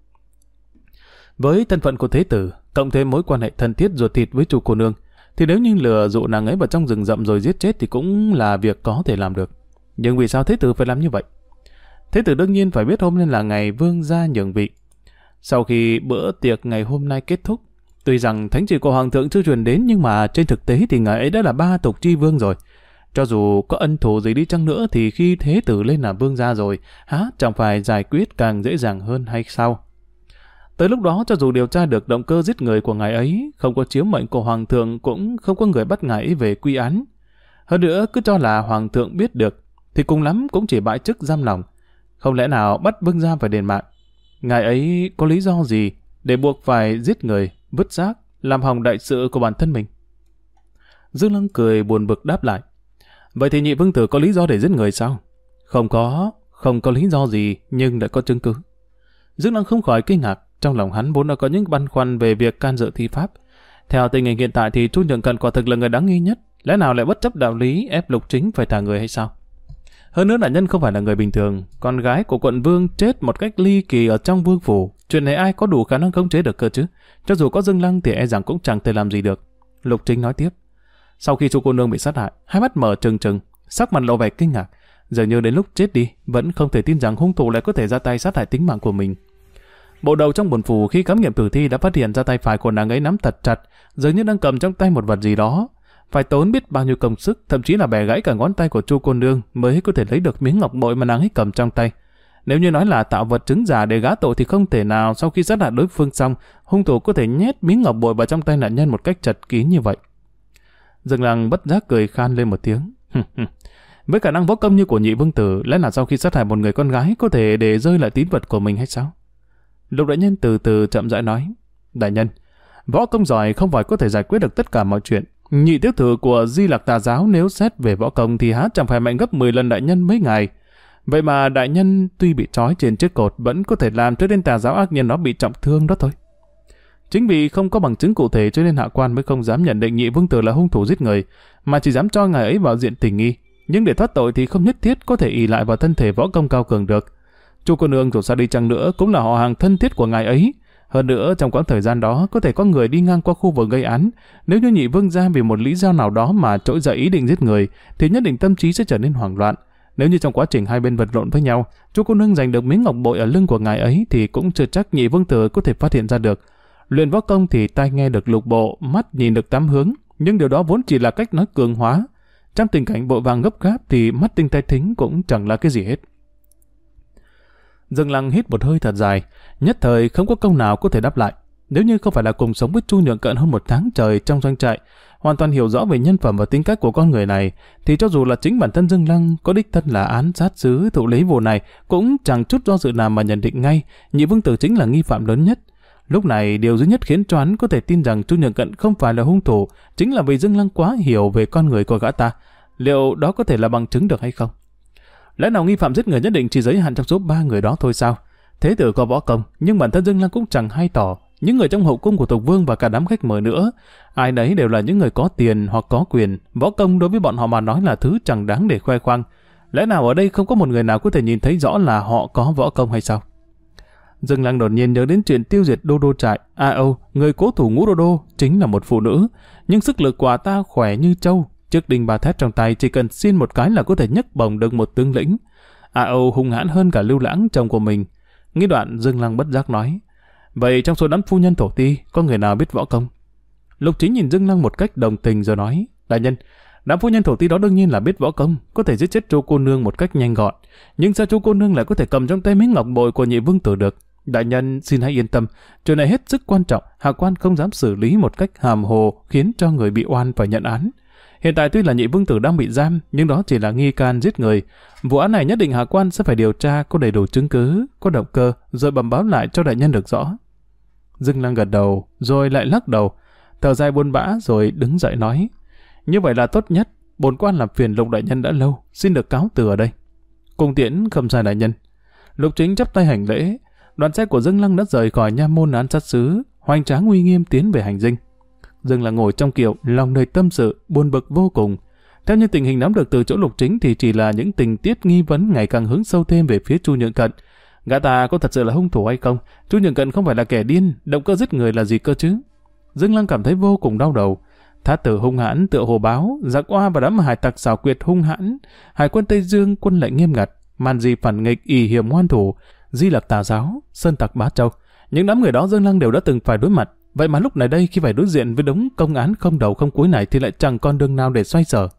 Với thân phận của Thế Tử, cộng thêm mối quan hệ thân thiết ruột thịt với chu cô nương, thì nếu như lừa dụ nàng ấy vào trong rừng rậm rồi giết chết thì cũng là việc có thể làm được. Nhưng vì sao Thế Tử phải làm như vậy? Thế Tử đương nhiên phải biết hôm nay là ngày vương gia nhường vị. Sau khi bữa tiệc ngày hôm nay kết thúc, tuy rằng thánh chỉ của hoàng thượng chưa truyền đến, nhưng mà trên thực tế thì ngài ấy đã là ba tục chi vương rồi. Cho dù có ân thù gì đi chăng nữa thì khi Thế Tử lên làm vương gia rồi, há chẳng phải giải quyết càng dễ dàng hơn hay sao? Tới lúc đó cho dù điều tra được động cơ giết người của ngài ấy, không có chiếu mệnh của hoàng thượng cũng không có người bắt ngài ấy về quy án. Hơn nữa cứ cho là hoàng thượng biết được thì cùng lắm cũng chỉ bãi chức giam lòng. Không lẽ nào bắt vương gia phải đền mạng? Ngài ấy có lý do gì để buộc phải giết người, vứt xác, làm hỏng đại sự của bản thân mình? Dương Lăng cười buồn bực đáp lại: Vậy thì Nhị Vương Tử có lý do để giết người sao? Không có, không có lý do gì, nhưng đã có chứng cứ. Dương Lăng không khỏi kinh ngạc, trong lòng hắn vốn đã có những băn khoăn về việc can dự thi pháp. Theo tình hình hiện tại thì Chu Nhượng Cận quả thực là người đáng nghi nhất, lẽ nào lại bất chấp đạo lý ép Lục Chính phải thả người hay sao? Hơn nữa nạn nhân không phải là người bình thường, con gái của quận vương chết một cách ly kỳ ở trong vương phủ, chuyện này ai có đủ khả năng khống chế được cơ chứ? Cho dù có Dương Lăng thì e rằng cũng chẳng thể làm gì được. Lục Chính nói tiếp: Sau khi chu cô nương bị sát hại, hai mắt mở trừng trừng, sắc mặt lộ vẻ kinh ngạc, Dường như đến lúc chết đi, vẫn không thể tin rằng hung thủ lại có thể ra tay sát hại tính mạng của mình. Bộ đầu trong bồn phủ khi khám nghiệm tử thi đã phát hiện ra tay phải của nàng ấy nắm thật chặt, dường như đang cầm trong tay một vật gì đó. Phải tốn biết bao nhiêu công sức, thậm chí là bẻ gãy cả ngón tay của Chu cô nương mới có thể lấy được miếng ngọc bội mà nàng ấy cầm trong tay. Nếu như nói là tạo vật chứng giả để gã tội thì không thể nào sau khi sát hại đối phương xong, hung thủ có thể nhét miếng ngọc bội vào trong tay nạn nhân một cách chật kín như vậy. Dương Lăng bất giác cười khan lên một tiếng. Với khả năng võ công như của nhị vương tử, lẽ nào sau khi sát hại một người con gái có thể để rơi lại tín vật của mình hay sao? Lục đại nhân từ từ chậm rãi nói. Đại nhân, võ công giỏi không phải có thể giải quyết được tất cả mọi chuyện. Nhị tiểu tử của Di Lặc Tà giáo nếu xét về võ công thì há chẳng phải mạnh gấp mười lần đại nhân mấy ngày. Vậy mà đại nhân tuy bị trói trên chiếc cột vẫn có thể làm cho đến tà giáo ác nhân nó bị trọng thương đó thôi. Chính vì không có bằng chứng cụ thể cho nên hạ quan mới không dám nhận định nhị vương tử là hung thủ giết người, mà chỉ dám cho ngài ấy vào diện tình nghi. Nhưng để thoát tội thì không nhất thiết có thể ỷ lại vào thân thể võ công cao cường được. Chu cô nương dù sao đi chăng nữa cũng là họ hàng thân thiết của ngài ấy. Hơn nữa trong quãng thời gian đó có thể có người đi ngang qua khu vực gây án. Nếu như nhị vương gia vì một lý do nào đó mà trỗi dậy ý định giết người thì nhất định tâm trí sẽ trở nên hoảng loạn. Nếu như trong quá trình hai bên vật lộn với nhau, Chu cô nương giành được miếng ngọc bội ở lưng của ngài ấy thì cũng chưa chắc nhị vương tử có thể phát hiện ra được. Luyện võ công thì tai nghe được lục bộ, mắt nhìn được tám hướng, nhưng điều đó vốn chỉ là cách nói cường hóa. Trong tình cảnh vội vàng gấp gáp thì mắt tinh tai thính cũng chẳng là cái gì hết. Dương Lăng hít một hơi thật dài, nhất thời không có câu nào có thể đáp lại. Nếu như không phải là cùng sống với Chu Nhượng Cận hơn một tháng trời trong doanh trại, hoàn toàn hiểu rõ về nhân phẩm và tính cách của con người này, thì cho dù là chính bản thân Dương Lăng có đích thân là án sát sứ thụ lý vụ này, cũng chẳng chút do dự nào mà nhận định ngay nhị vương tử chính là nghi phạm lớn nhất. Lúc này điều duy nhất khiến cho hắn có thể tin rằng Chu Nhượng Cận không phải là hung thủ chính là vì Dương Lăng quá hiểu về con người của gã ta. Liệu đó có thể là bằng chứng được hay không? Lẽ nào nghi phạm giết người nhất định chỉ giới hạn trong số ba người đó thôi sao? Thế tử có võ công, nhưng bản thân Dương Lăng cũng chẳng hay tỏ. Những người trong hậu cung của Tục Vương và cả đám khách mời nữa, ai nấy đều là những người có tiền hoặc có quyền. Võ công đối với bọn họ mà nói là thứ chẳng đáng để khoe khoang. Lẽ nào ở đây không có một người nào có thể nhìn thấy rõ là họ có võ công hay sao? Dương Lăng đột nhiên nhớ đến chuyện tiêu diệt Đô Đô trại. A Âu, người cố thủ ngũ Đô Đô, chính là một phụ nữ, nhưng sức lực của ta khỏe như trâu. Chiếc đinh ba thép trong tay chỉ cần xin một cái là có thể nhấc bổng được một tướng lĩnh. A Âu hung hãn hơn cả Lưu Lãng chồng của mình. Nghĩ đoạn Dương Lăng bất giác nói: vậy trong số đám phu nhân thổ ti có người nào biết võ công? Lục Chính nhìn Dương Lăng một cách đồng tình rồi nói: đại nhân, đám phu nhân thổ ti đó đương nhiên là biết võ công, có thể giết chết Chu cô nương một cách nhanh gọn. Nhưng sao Chu cô nương lại có thể cầm trong tay miếng ngọc bội của nhị vương tử được? Đại nhân xin hãy yên tâm, chuyện này hết sức quan trọng, hạ quan không dám xử lý một cách hàm hồ khiến cho người bị oan phải nhận án. Hiện tại tuy là nhị vương tử đang bị giam, nhưng đó chỉ là nghi can giết người. Vụ án này nhất định hạ quan sẽ phải điều tra có đầy đủ chứng cứ, có động cơ, rồi bẩm báo lại cho đại nhân được rõ. Dương Lăng gật đầu, rồi lại lắc đầu, thở dài buồn bã rồi đứng dậy nói: như vậy là tốt nhất, bổn quan làm phiền Lục đại nhân đã lâu, xin được cáo từ ở đây. Cùng tiễn Khâm sai đại nhân. Lục Chính chắp tay hành lễ. Đoàn xe của Dương Lăng đã rời khỏi nha môn án sát sứ, hoành tráng uy nghiêm tiến về hành dinh. Dương Lăng ngồi trong kiệu, lòng đầy tâm sự, buồn bực vô cùng. Theo như tình hình nắm được từ chỗ Lục Chính thì chỉ là những tình tiết nghi vấn ngày càng hướng sâu thêm về phía Chu Nhượng Cận. Gã ta có thật sự là hung thủ hay không? Chu Nhượng Cận không phải là kẻ điên, động cơ giết người là gì cơ chứ? Dương Lăng cảm thấy vô cùng đau đầu. Thát tử hung hãn tựa hồ báo, giặc oa và đám hải tặc xảo quyệt hung hãn, hải quân Tây Dương quân lệnh nghiêm ngặt, màn di phản nghịch ỷ hiểm ngoan thủ, Di Lặc Tà giáo, sơn tặc Bá Châu. Những đám người đó Dương Lăng đều đã từng phải đối mặt. Vậy mà lúc này đây khi phải đối diện với đống công án không đầu không cuối này thì lại chẳng còn đường nào để xoay sở.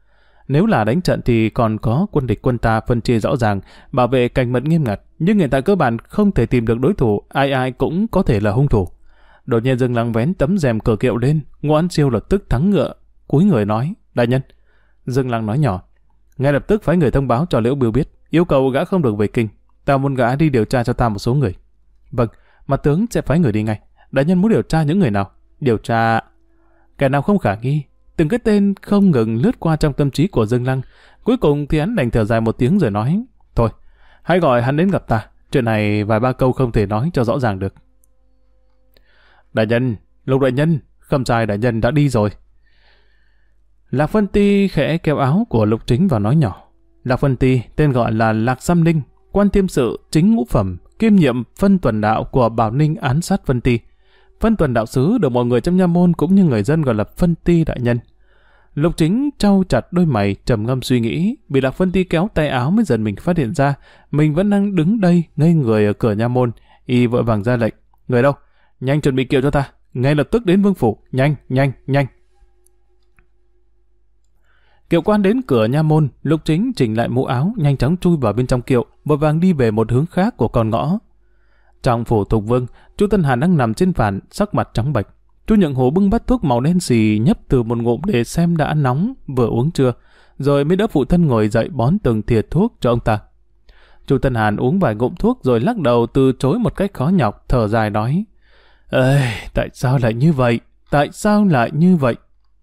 Nếu là đánh trận thì còn có quân địch quân ta phân chia rõ ràng, bảo vệ cảnh mật nghiêm ngặt, nhưng hiện tại cơ bản không thể tìm được đối thủ, ai ai cũng có thể là hung thủ. Đột nhiên Dương Lăng vén tấm rèm cửa kiệu lên, Ngô An Siêu lập tức thắng ngựa, cúi người nói: đại nhân. Dương Lăng nói nhỏ: ngay lập tức phái người thông báo cho Liễu Biêu biết, yêu cầu gã không được về kinh. Ta muốn gã đi điều tra cho ta một số người. Vâng, mặt tướng sẽ phái người đi ngay. Đại nhân muốn điều tra những người nào? Điều tra kẻ nào không khả nghi. Từng cái tên không ngừng lướt qua trong tâm trí của Dương Lăng. Cuối cùng thì hắn đành thở dài một tiếng rồi nói: thôi, hãy gọi hắn đến gặp ta. Chuyện này vài ba câu không thể nói cho rõ ràng được. Đại nhân, Lục đại nhân, Khâm sai đại nhân đã đi rồi. Lạc Vân Ti khẽ kéo áo của Lục Chính và nói nhỏ: Lạc Vân Ti tên gọi là Lạc Sam Ninh, quan tiêm sự chính ngũ phẩm, kiêm nhiệm phân tuần đạo của Bảo Ninh án sát Vân Ti. Phân tuần đạo sứ được mọi người trong nha môn cũng như người dân gọi là Phân Ti đại nhân. Lục Chính trau chặt đôi mày trầm ngâm suy nghĩ, bị Lạc Vân Ti kéo tay áo mới dần mình phát hiện ra mình vẫn đang đứng đây ngây người ở cửa nha môn. Y vội vàng ra lệnh: người đâu? Nhanh chuẩn bị kiệu cho ta, ngay lập tức đến vương phủ, nhanh, nhanh, nhanh. Kiệu quan đến cửa nha môn, Lục Chính chỉnh lại mũ áo, nhanh chóng chui vào bên trong kiệu, vội vàng đi về một hướng khác của con ngõ. Trong phủ Thục Vương, Chu Tân Hàn đang nằm trên phản, sắc mặt trắng bệch. Chu Nhượng Hổ bưng bát thuốc màu đen xì nhấp từ một ngụm để xem đã nóng, vừa uống chưa, rồi mới đỡ phụ thân ngồi dậy bón từng thìa thuốc cho ông ta. Chu Tân Hàn uống vài ngụm thuốc rồi lắc đầu từ chối một cách khó nhọc, thở dài nói: "Ê, tại sao lại như vậy? Tại sao lại như vậy?"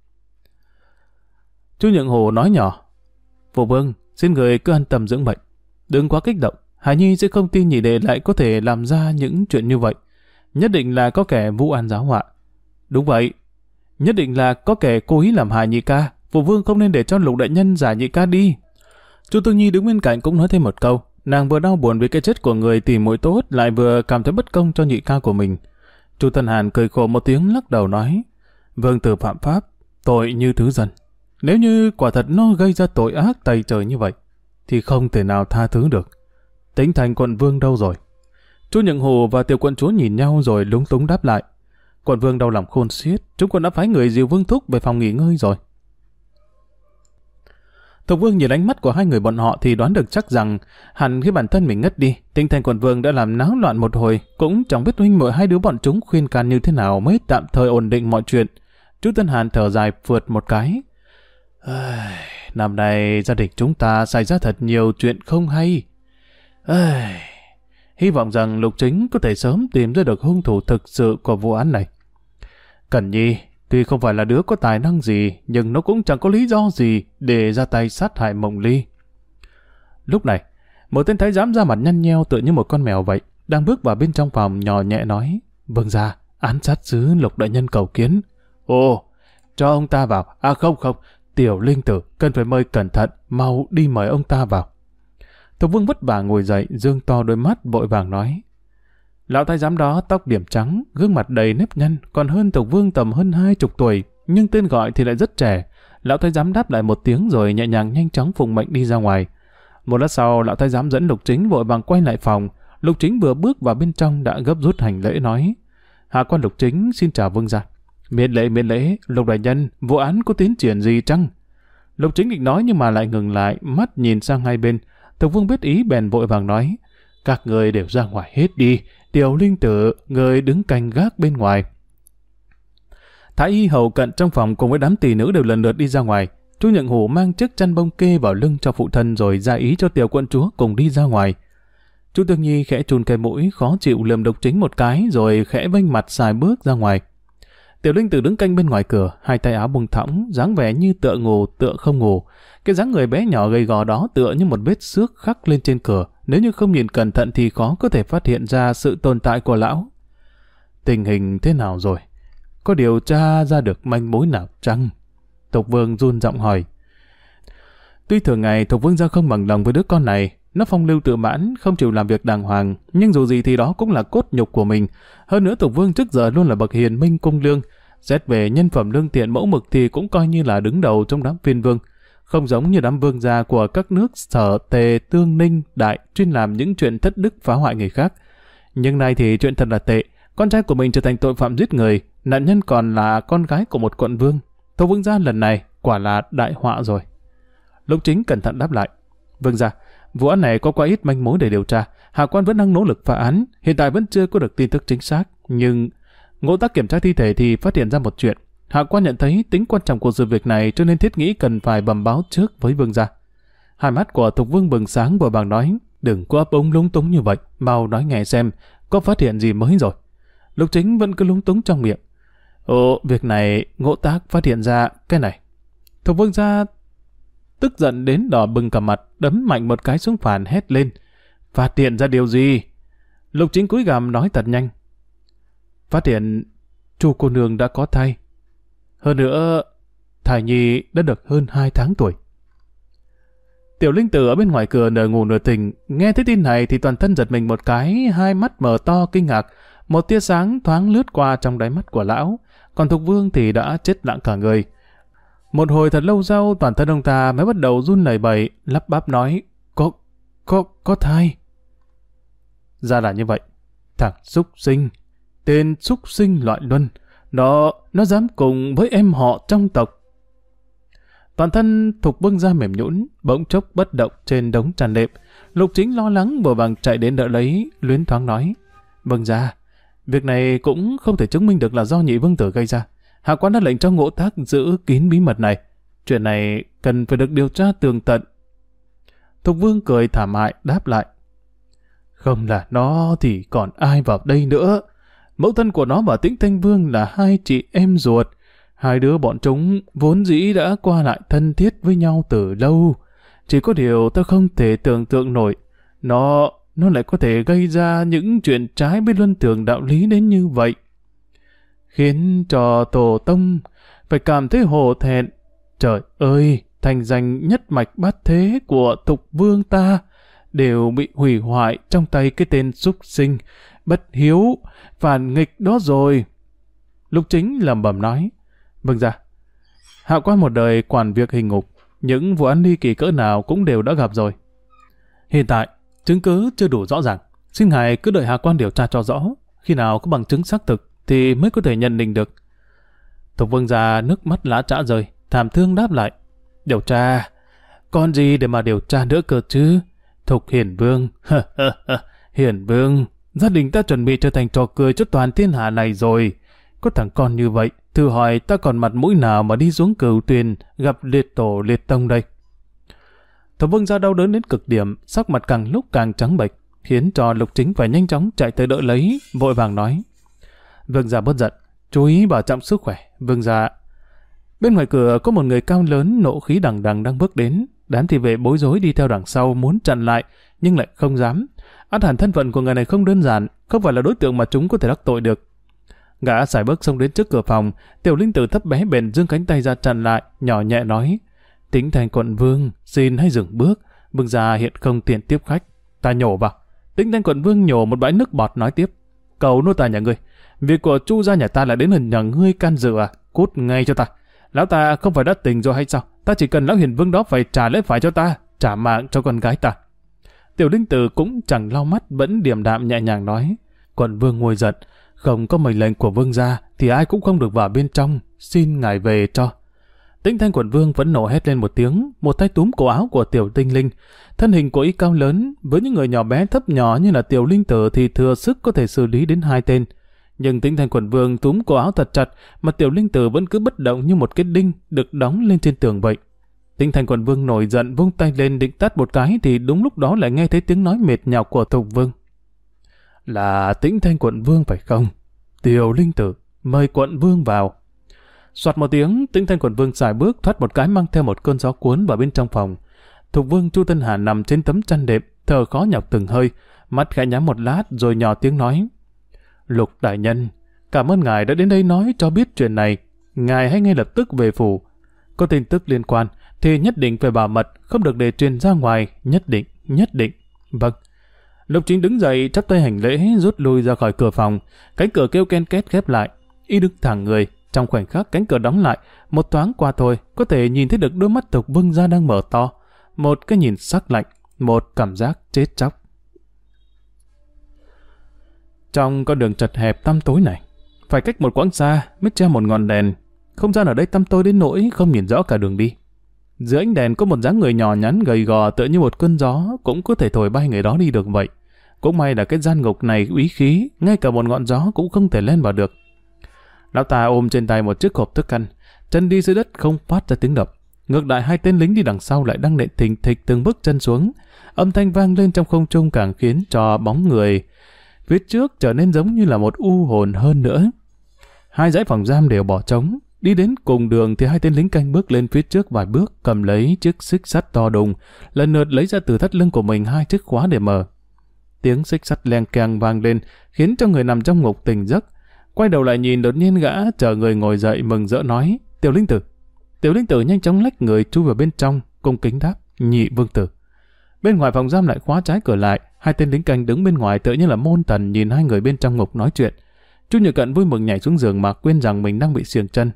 Chu Nhượng Hổ nói nhỏ: "Phụ vương, xin người cứ an tâm dưỡng bệnh, đừng quá kích động. Hải Nhi sẽ không tin nhị đệ lại có thể làm ra những chuyện như vậy. Nhất định là có kẻ vu oan giáo họa." "Đúng vậy, nhất định là có kẻ cố ý làm hại nhị ca. Phụ vương không nên để cho Lục đại nhân giải nhị ca đi." Chu Tương Nhi đứng bên cạnh cũng nói thêm một câu. Nàng vừa đau buồn vì cái chết của người tỉ muội tốt, lại vừa cảm thấy bất công cho nhị ca của mình. Chu Tân Hàn cười khổ một tiếng lắc đầu nói: "Vương tử phạm pháp, tội như thứ dân. Nếu như quả thật nó gây ra tội ác tày trời như vậy, thì không thể nào tha thứ được. Tính thành quận vương đâu rồi?" Chu Nhượng Hổ và tiểu quận chúa nhìn nhau rồi lúng túng đáp lại: "Quận vương đau lòng khôn xiết, chúng con đã phái người dìu Vương thúc về phòng nghỉ ngơi rồi." Thục Vương nhìn ánh mắt của hai người bọn họ thì đoán được chắc rằng hẳn khi bản thân mình ngất đi, Tinh Thành quận vương đã làm náo loạn một hồi, cũng chẳng biết huynh muội hai đứa bọn chúng khuyên can như thế nào mới tạm thời ổn định mọi chuyện. Chu Tân Hàn thở dài phượt một cái: "Năm nay gia đình chúng ta xảy ra thật nhiều chuyện không hay. Hy vọng rằng Lục Chính có thể sớm tìm ra được hung thủ thực sự của vụ án này. Cẩn Nhi tuy không phải là đứa có tài năng gì, nhưng nó cũng chẳng có lý do gì để ra tay sát hại Mộng Ly." Lúc này, một tên thái giám ra mặt nhăn nheo tựa như một con mèo vậy, đang bước vào bên trong phòng nhỏ nhẹ nói: "Vương gia, án sát sứ Lục đại nhân cầu kiến." "Ồ, cho ông ta vào." "À không không, tiểu linh tử cần phải mời cẩn thận, mau đi mời ông ta vào." Thục Vương vất vả ngồi dậy, dương to đôi mắt vội vàng nói. Lão thái giám đó tóc điểm trắng, gương mặt đầy nếp nhăn, còn hơn Thục Vương tầm hơn hai chục tuổi, nhưng tên gọi thì lại rất trẻ. Lão thái giám đáp lại một tiếng rồi nhẹ nhàng nhanh chóng phụng mệnh đi ra ngoài. Một lát sau, lão thái giám dẫn Lục Chính vội vàng quay lại phòng. Lục Chính vừa bước vào bên trong đã gấp rút hành lễ nói: "Hạ quan Lục Chính xin chào vương gia." "Miễn lễ miễn lễ, Lục đại nhân, vụ án có tiến triển gì chăng?" Lục Chính định nói nhưng mà lại ngừng lại, mắt nhìn sang hai bên. Thục Vương biết ý bèn vội vàng nói: "Các người đều ra ngoài hết đi, tiểu linh tử, người đứng canh gác bên ngoài." Thái y hầu cận trong phòng cùng với đám tỳ nữ đều lần lượt đi ra ngoài. Chu Nhượng Hổ mang chiếc chăn bông kê vào lưng cho phụ thân rồi ra ý cho tiểu quận chúa cùng đi ra ngoài. Chu Tương Nhi khẽ chun cái mũi khó chịu lườm Lục Chính một cái rồi khẽ vênh mặt xài bước ra ngoài. Tiểu linh tử đứng canh bên ngoài cửa, hai tay áo buông thõng, dáng vẻ như tựa ngủ tựa không ngủ. Cái dáng người bé nhỏ gầy gò đó tựa như một vết xước khắc lên trên cửa, nếu như không nhìn cẩn thận thì khó có thể phát hiện ra sự tồn tại của lão. "Tình hình thế nào rồi? Có điều tra ra được manh mối nào chăng?" Thục Vương run giọng hỏi. Tuy thường ngày Thục Vương gia không bằng lòng với đứa con này, nó phong lưu tự mãn, không chịu làm việc đàng hoàng, nhưng dù gì thì đó cũng là cốt nhục của mình. Hơn nữa Thục Vương trước giờ luôn là bậc hiền minh cung lương, xét về nhân phẩm lương thiện mẫu mực thì cũng coi như là đứng đầu trong đám phiên vương. Không giống như đám vương gia của các nước Sở, Tề, Tương, Ninh, Đại chuyên làm những chuyện thất đức phá hoại người khác. Nhưng nay thì chuyện thật là tệ, con trai của mình trở thành tội phạm giết người, nạn nhân còn là con gái của một quận vương. Thục Vương gia lần này quả là đại họa rồi. Lục Chính cẩn thận đáp lại: "Vương gia, vụ án này có quá ít manh mối để điều tra, hạ quan vẫn đang nỗ lực phá án, hiện tại vẫn chưa có được tin tức chính xác, nhưng ngộ tác kiểm tra thi thể thì phát hiện ra một chuyện. Hạ quan nhận thấy tính quan trọng của sự việc này cho nên thiết nghĩ cần phải bẩm báo trước với vương gia." Hai mắt của Thục Vương bừng sáng vội vàng nói: "Đừng có ấp úng lúng túng như vậy, mau nói nghe xem, có phát hiện gì mới rồi." Lục Chính vẫn cứ lúng túng trong miệng: "Ồ, việc này ngộ tác phát hiện ra cái này." Thục Vương gia tức giận đến đỏ bừng cả mặt, đấm mạnh một cái xuống phản hét lên: "Phát hiện ra điều gì?" Lục Chính cúi gằm nói thật nhanh: "Phát hiện Chu cô nương đã có thai. Hơn nữa, thai nhi đã được hơn hai tháng tuổi." Tiểu linh tử ở bên ngoài cửa nửa ngủ nửa tỉnh, nghe thấy tin này thì toàn thân giật mình một cái, hai mắt mở to kinh ngạc, một tia sáng thoáng lướt qua trong đáy mắt của lão, còn Thục Vương thì đã chết lặng cả người. Một hồi thật lâu sau, toàn thân ông ta mới bắt đầu run lẩy bẩy, lắp bắp nói, có, có, có thai. Ra là như vậy. Thằng súc sinh, tên súc sinh loại Luân, nó, nó dám cùng với em họ trong tộc. Toàn thân Thục Vương Gia mềm nhũn, bỗng chốc bất động trên đống tràn đệm. Lục Chính lo lắng vội vàng chạy đến đỡ lấy, luyến thoáng nói, Vương Gia, việc này cũng không thể chứng minh được là do nhị vương tử gây ra. Hạ quan đã lệnh cho Ngỗ Tác giữ kín bí mật này. Chuyện này cần phải được điều tra tường tận. Thục Vương cười thảm hại đáp lại, không là nó thì còn ai vào đây nữa. Mẫu thân của nó và Tĩnh Thanh Vương là hai chị em ruột. Hai đứa bọn chúng vốn dĩ đã qua lại thân thiết với nhau từ lâu. Chỉ có điều tôi không thể tưởng tượng nổi. Nó, nó lại có thể gây ra những chuyện trái với luân thường đạo lý đến như vậy. Khiến cho tổ tông phải cảm thấy hổ thẹn. Trời ơi, thành danh nhất mạch bát thế của Thục Vương ta đều bị hủy hoại trong tay cái tên súc sinh, bất hiếu, phản nghịch đó rồi. Lục Chính lẩm bẩm nói, vâng ra, hạ quan một đời quản việc hình ngục, những vụ án ly kỳ cỡ nào cũng đều đã gặp rồi. Hiện tại, chứng cứ chưa đủ rõ ràng, xin ngài cứ đợi hạ quan điều tra cho rõ, khi nào có bằng chứng xác thực thì mới có thể nhận định được. Thục Vương gia nước mắt lã chã rơi, thảm thương đáp lại, điều tra, còn gì để mà điều tra nữa cơ chứ? Thục Hiển Vương, Hiển Vương, gia đình ta chuẩn bị trở thành trò cười cho toàn thiên hạ này rồi. Có thằng con như vậy, thử hỏi ta còn mặt mũi nào mà đi xuống Cửu Tuyền gặp liệt tổ liệt tông đây? Thục Vương gia đau đớn đến cực điểm, sắc mặt càng lúc càng trắng bệch, khiến cho Lục Chính phải nhanh chóng chạy tới đỡ lấy, vội vàng nói, Vương gia bớt giận, chú ý bảo trọng sức khỏe. Vương gia. Bên ngoài cửa có một người cao lớn nộ khí đằng đằng đang bước đến. Đám thị vệ bối rối đi theo đằng sau muốn chặn lại, nhưng lại không dám. Ắt hẳn thân phận của người này không đơn giản, không phải là đối tượng mà chúng có thể đắc tội được. Gã sải bước xông đến trước cửa phòng, Tiểu Linh Tử thấp bé bền giương cánh tay ra chặn lại, nhỏ nhẹ nói, Tĩnh Thanh quận vương, xin hãy dừng bước, Vương gia hiện không tiện tiếp khách. Ta nhổ vào. Tĩnh Thanh quận vương nhổ một bãi nước bọt nói tiếp, cầu nô tài nhà ngươi, việc của Chu gia nhà ta lại đến lần nhà ngươi can dự à? Cút ngay cho ta. Lão ta không phải đã tình rồi hay sao? Ta chỉ cần lão Hiền Vương đó phải trả lễ phải cho ta, trả mạng cho con gái ta. Tiểu Linh Tử cũng chẳng lau mắt, vẫn điềm đạm nhẹ nhàng nói, quận vương nguôi giận, không có mệnh lệnh của vương gia thì ai cũng không được vào bên trong, xin ngài về cho. Tĩnh Thanh quận vương vẫn nổ hét lên một tiếng, một tay túm cổ áo của Tiểu Tinh Linh. Thân hình của y cao lớn, với những người nhỏ bé thấp nhỏ như là Tiểu Linh Tử thì thừa sức có thể xử lý đến hai tên. Nhưng Tĩnh Thanh quận vương túm cổ áo thật chặt, mà Tiểu Linh Tử vẫn cứ bất động như một cái đinh được đóng lên trên tường vậy. Tĩnh Thanh quận vương nổi giận vung tay lên định tát một cái thì đúng lúc đó lại nghe thấy tiếng nói mệt nhọc của Thục Vương. Là Tĩnh Thanh quận vương phải không? Tiểu Linh Tử, mời quận vương vào. Soạt một tiếng, Tĩnh Thanh quận vương xài bước thoát một cái mang theo một cơn gió cuốn vào bên trong phòng. Thục Vương Chu Tân Hà nằm trên tấm chăn đệm, thở khó nhọc từng hơi, mắt khẽ nhắm một lát rồi nhỏ tiếng nói. Lục đại nhân, cảm ơn ngài đã đến đây nói cho biết chuyện này. Ngài hãy ngay lập tức về phủ. Có tin tức liên quan thì nhất định phải bảo mật, không được để truyền ra ngoài, nhất định, nhất định. Vâng. Lục Chính đứng dậy chắp tay hành lễ rút lui ra khỏi cửa phòng, cánh cửa kêu ken két khép lại. Y đứng thẳng người, trong khoảnh khắc cánh cửa đóng lại, một thoáng qua thôi có thể nhìn thấy được đôi mắt Thục Vương gia đang mở to, một cái nhìn sắc lạnh, một cảm giác chết chóc. Trong con đường chật hẹp tăm tối này, phải cách một quãng xa mới treo một ngọn đèn. Không gian ở đây tăm tối đến nỗi không nhìn rõ cả đường đi. Giữa ánh đèn có một dáng người nhỏ nhắn gầy gò tựa như một cơn gió cũng có thể thổi bay người đó đi được vậy. Cũng may là cái gian ngục này úy khí, ngay cả một ngọn gió cũng không thể lên vào được. Lão ta ôm trên tay một chiếc hộp thức ăn, chân đi dưới đất không phát ra tiếng động. Ngược lại hai tên lính đi đằng sau lại đang nện thình thịch từng bước chân xuống. Âm thanh vang lên trong không trung càng khiến cho bóng người phía trước trở nên giống như là một u hồn hơn nữa. Hai dãy phòng giam đều bỏ trống. Đi đến cùng đường thì hai tên lính canh bước lên phía trước vài bước, cầm lấy chiếc xích sắt to đùng, lần lượt lấy ra từ thắt lưng của mình hai chiếc khóa để mở. Tiếng xích sắt leng keng vang lên, khiến cho người nằm trong ngục tỉnh giấc. Quay đầu lại nhìn, đột nhiên gã chờ người ngồi dậy mừng rỡ nói: Tiểu Linh Tử. Tiểu Linh Tử nhanh chóng lách người chui vào bên trong, cung kính đáp: Nhị vương tử. Bên ngoài phòng giam lại khóa trái cửa lại, hai tên lính canh đứng bên ngoài tựa như là môn tần nhìn hai người bên trong ngục nói chuyện. Chu Nhược Cận vui mừng nhảy xuống giường mà quên rằng mình đang bị xiềng chân.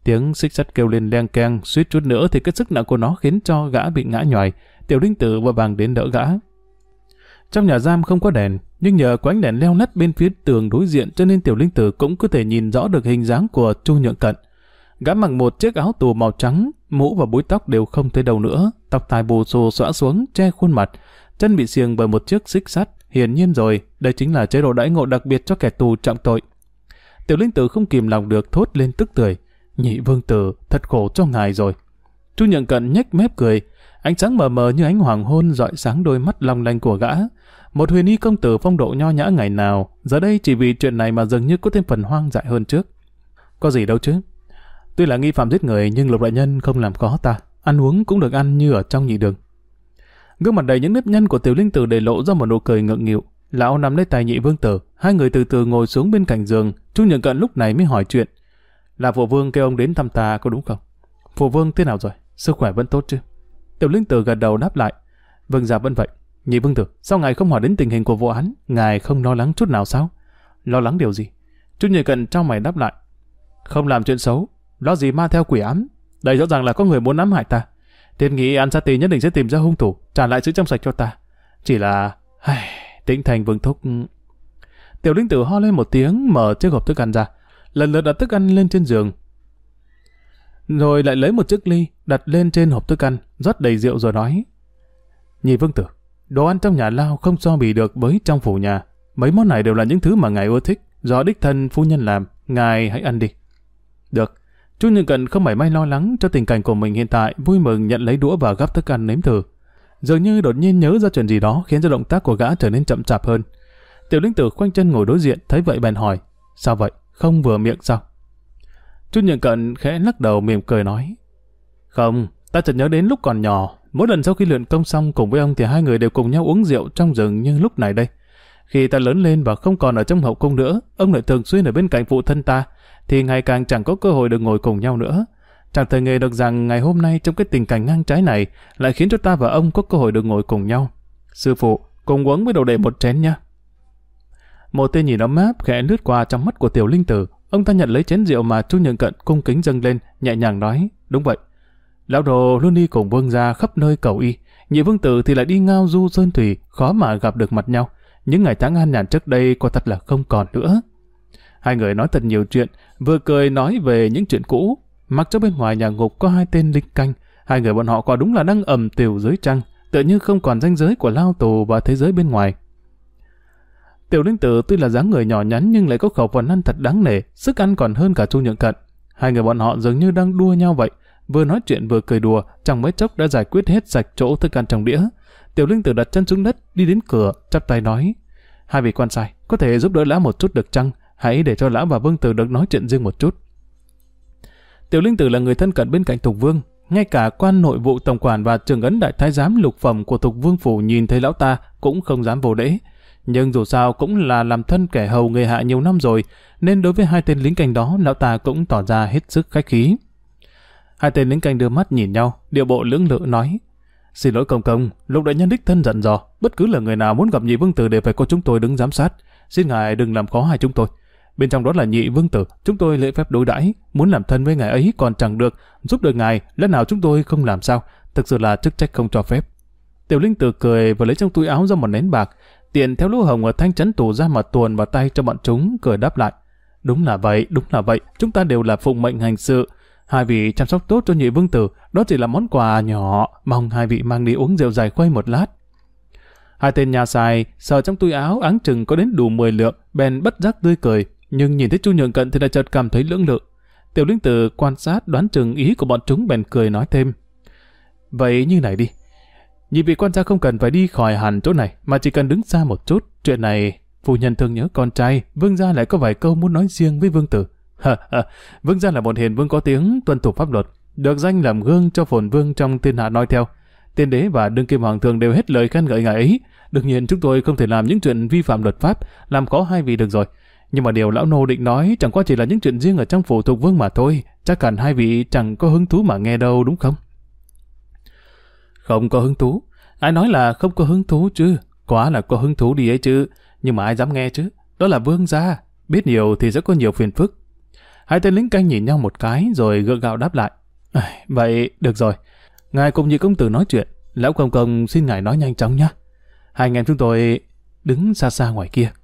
Tiếng xích sắt kêu lên leng keng, suýt chút nữa thì cái sức nặng của nó khiến cho gã bị ngã nhoài. Tiểu Linh Tử vội vàng đến đỡ gã. Trong nhà giam không có đèn, nhưng nhờ có ánh đèn leo lắt bên phía tường đối diện cho nên Tiểu Linh Tử cũng có thể nhìn rõ được hình dáng của Chu Nhượng Cận. Gã mặc một chiếc áo tù màu trắng, mũ và búi tóc đều không thấy đâu nữa, tóc tai bù xù xõa xuống che khuôn mặt, chân bị xiềng bởi một chiếc xích sắt. Hiển nhiên rồi, đây chính là chế độ đãi ngộ đặc biệt cho kẻ tù trọng tội. Tiểu Linh Tử không kìm lòng được thốt lên tức tưởi. Nhị vương tử, thật khổ cho ngài rồi. Chu Nhượng Cận nhếch mép cười, ánh sáng mờ mờ như ánh hoàng hôn rọi sáng đôi mắt long lanh của gã. Một huyền y công tử phong độ nho nhã ngày nào, giờ đây chỉ vì chuyện này mà dường như có thêm phần hoang dại hơn trước. Có gì đâu chứ. Tuy là nghi phạm giết người nhưng Lục đại nhân không làm khó ta, ăn uống cũng được ăn như ở trong nhị đường. Gương mặt đầy những nếp nhăn của Tiểu Linh Tử để lộ ra một nụ cười ngượng nghịu. Lão nắm lấy tay nhị vương tử, hai người từ từ ngồi xuống bên cạnh giường. Chu Nhượng Cận lúc này mới hỏi chuyện. Là phụ vương kêu ông đến thăm ta có đúng không? Phụ vương thế nào rồi? Sức khỏe vẫn tốt chứ? Tiểu Linh Tử gật đầu đáp lại. Vâng dạ vẫn vậy. Nhị vương tử, sao ngài không hỏi đến tình hình của vụ án? Ngài không lo lắng chút nào sao? Lo lắng điều gì? Chu Nhượng Cận trao mày đáp lại. Không làm chuyện xấu, lo gì ma theo quỷ ám. Đây rõ ràng là có người muốn ám hại ta. Tiên nghĩ An Sa Tì nhất định sẽ tìm ra hung thủ, trả lại sự trong sạch cho ta. Chỉ là... Tĩnh Thành vương thúc... Tiểu Linh Tử ho lên một tiếng, mở chiếc hộp thức ăn ra, lần lượt đặt thức ăn lên trên giường, rồi lại lấy một chiếc ly đặt lên trên hộp thức ăn, rót đầy rượu rồi nói: Nhị vương tử, đồ ăn trong nhà lao không so bì được với trong phủ nhà. Mấy món này đều là những thứ mà ngài ưa thích, do đích thân phu nhân làm, ngài hãy ăn đi. Được. Chu Nhượng Cận không mảy may lo lắng cho tình cảnh của mình hiện tại, vui mừng nhận lấy đũa và gắp thức ăn nếm thử. Dường như đột nhiên nhớ ra chuyện gì đó khiến cho động tác của gã trở nên chậm chạp hơn. Tiểu Linh Tử khoanh chân ngồi đối diện, thấy vậy bèn hỏi: Sao vậy? Không vừa miệng sao? Chu Nhượng Cận khẽ lắc đầu mỉm cười nói: Không, ta chợt nhớ đến lúc còn nhỏ, mỗi lần sau khi luyện công xong cùng với ông thì hai người đều cùng nhau uống rượu trong rừng, nhưng lúc này đây, khi ta lớn lên và không còn ở trong hậu cung nữa, ông lại thường xuyên ở bên cạnh phụ thân ta, thì ngày càng chẳng có cơ hội được ngồi cùng nhau nữa. Chẳng thể ngờ được rằng ngày hôm nay trong cái tình cảnh ngang trái này lại khiến cho ta và ông có cơ hội được ngồi cùng nhau. Sư phụ, cùng uống với đồ đệ một chén nha. Một tên nhìn ấm áp khẽ lướt qua trong mắt của Tiểu Linh Tử. Ông ta nhận lấy chén rượu mà Chu Nhượng Cận cung kính dâng lên, nhẹ nhàng nói: Đúng vậy, lão đồ luôn đi cùng vương gia khắp nơi cầu y, nhị vương tử thì lại đi ngao du sơn thủy, khó mà gặp được mặt nhau. Những ngày tháng an nhàn trước đây quả thật là không còn nữa. Hai người nói thật nhiều chuyện, vừa cười nói về những chuyện cũ. Mặc cho bên ngoài nhà ngục có hai tên lính canh, hai người bọn họ quả đúng là đang ầm tều dưới trăng, tựa như không còn ranh giới của lao tù và thế giới bên ngoài. Tiểu Linh Tử tuy là dáng người nhỏ nhắn nhưng lại có khẩu phần ăn thật đáng nể, sức ăn còn hơn cả Chu Nhượng Cận. Hai người bọn họ dường như đang đua nhau vậy, vừa nói chuyện vừa cười đùa, chẳng mấy chốc đã giải quyết hết sạch chỗ thức ăn trong đĩa. Tiểu Linh Tử đặt chân xuống đất, đi đến cửa, chắp tay nói: Hai vị quan sai, có thể giúp đỡ lão một chút được chăng? Hãy để cho lão và vương tử được nói chuyện riêng một chút. Tiểu Linh Tử là người thân cận bên cạnh Thục Vương, ngay cả quan nội vụ tổng quản và trưởng ấn đại thái giám lục phẩm của Thục Vương phủ nhìn thấy lão ta cũng không dám vô lễ. Nhưng dù sao cũng là làm thân kẻ hầu người hạ nhiều năm rồi, nên đối với hai tên lính canh đó, lão ta cũng tỏ ra hết sức khách khí. Hai tên lính canh đưa mắt nhìn nhau, điệu bộ lưỡng lự nói: Xin lỗi công công, Lục đại nhân đích thân dặn dò, bất cứ là người nào muốn gặp nhị vương tử đều phải có chúng tôi đứng giám sát. Xin ngài đừng làm khó hai chúng tôi. Bên trong đó là nhị vương tử, chúng tôi lễ phép đối đãi, muốn làm thân với ngài ấy còn chẳng được, giúp được ngài, lẽ nào chúng tôi không làm sao? Thực sự là chức trách không cho phép. Tiểu Linh Tử cười và lấy trong túi áo ra một nén bạc, tiện theo lỗ hổng ở thanh trấn tù ra mà tuồn vào tay cho bọn chúng, cười đáp lại: Đúng là vậy, đúng là vậy, chúng ta đều là phụng mệnh hành sự. Hai vị chăm sóc tốt cho nhị vương tử, đó chỉ là món quà nhỏ, mong hai vị mang đi uống rượu giải khuây một lát. Hai tên nhà xài sờ trong túi áo áng chừng có đến đủ mười lượng, bèn bất giác tươi cười, nhưng nhìn thấy Chu Nhượng Cận thì lại chợt cảm thấy lưỡng lự. Tiểu Linh Tử quan sát đoán chừng ý của bọn chúng bèn cười nói thêm: Vậy như này đi, nhị vị quan gia không cần phải đi khỏi hẳn chỗ này, mà chỉ cần đứng xa một chút. Chuyện này phu nhân thương nhớ con trai, vương gia lại có vài câu muốn nói riêng với vương tử. Ha ha, vương gia là một hiền vương có tiếng, tuân thủ pháp luật, được danh làm gương cho phồn vương trong thiên hạ noi theo. Tiên đế và đương kim hoàng thượng đều hết lời khen ngợi ngài ấy. Đương nhiên chúng tôi không thể làm những chuyện vi phạm luật pháp, làm khó hai vị được rồi. Nhưng mà điều lão nô định nói chẳng qua chỉ là những chuyện riêng ở trong phủ Thục Vương mà thôi, chắc hẳn hai vị chẳng có hứng thú mà nghe đâu, đúng không? Không có hứng thú? Ai nói là không có hứng thú chứ? Quá là có hứng thú đi ấy chứ. Nhưng mà ai dám nghe chứ? Đó là vương gia, biết nhiều thì sẽ có nhiều phiền phức. Hai tên lính canh nhìn nhau một cái rồi gượng gạo đáp lại. Vậy được rồi, ngài cùng nhị công tử nói chuyện, lão công công xin ngài nói nhanh chóng nhé. Hai anh em chúng tôi đứng xa xa ngoài kia.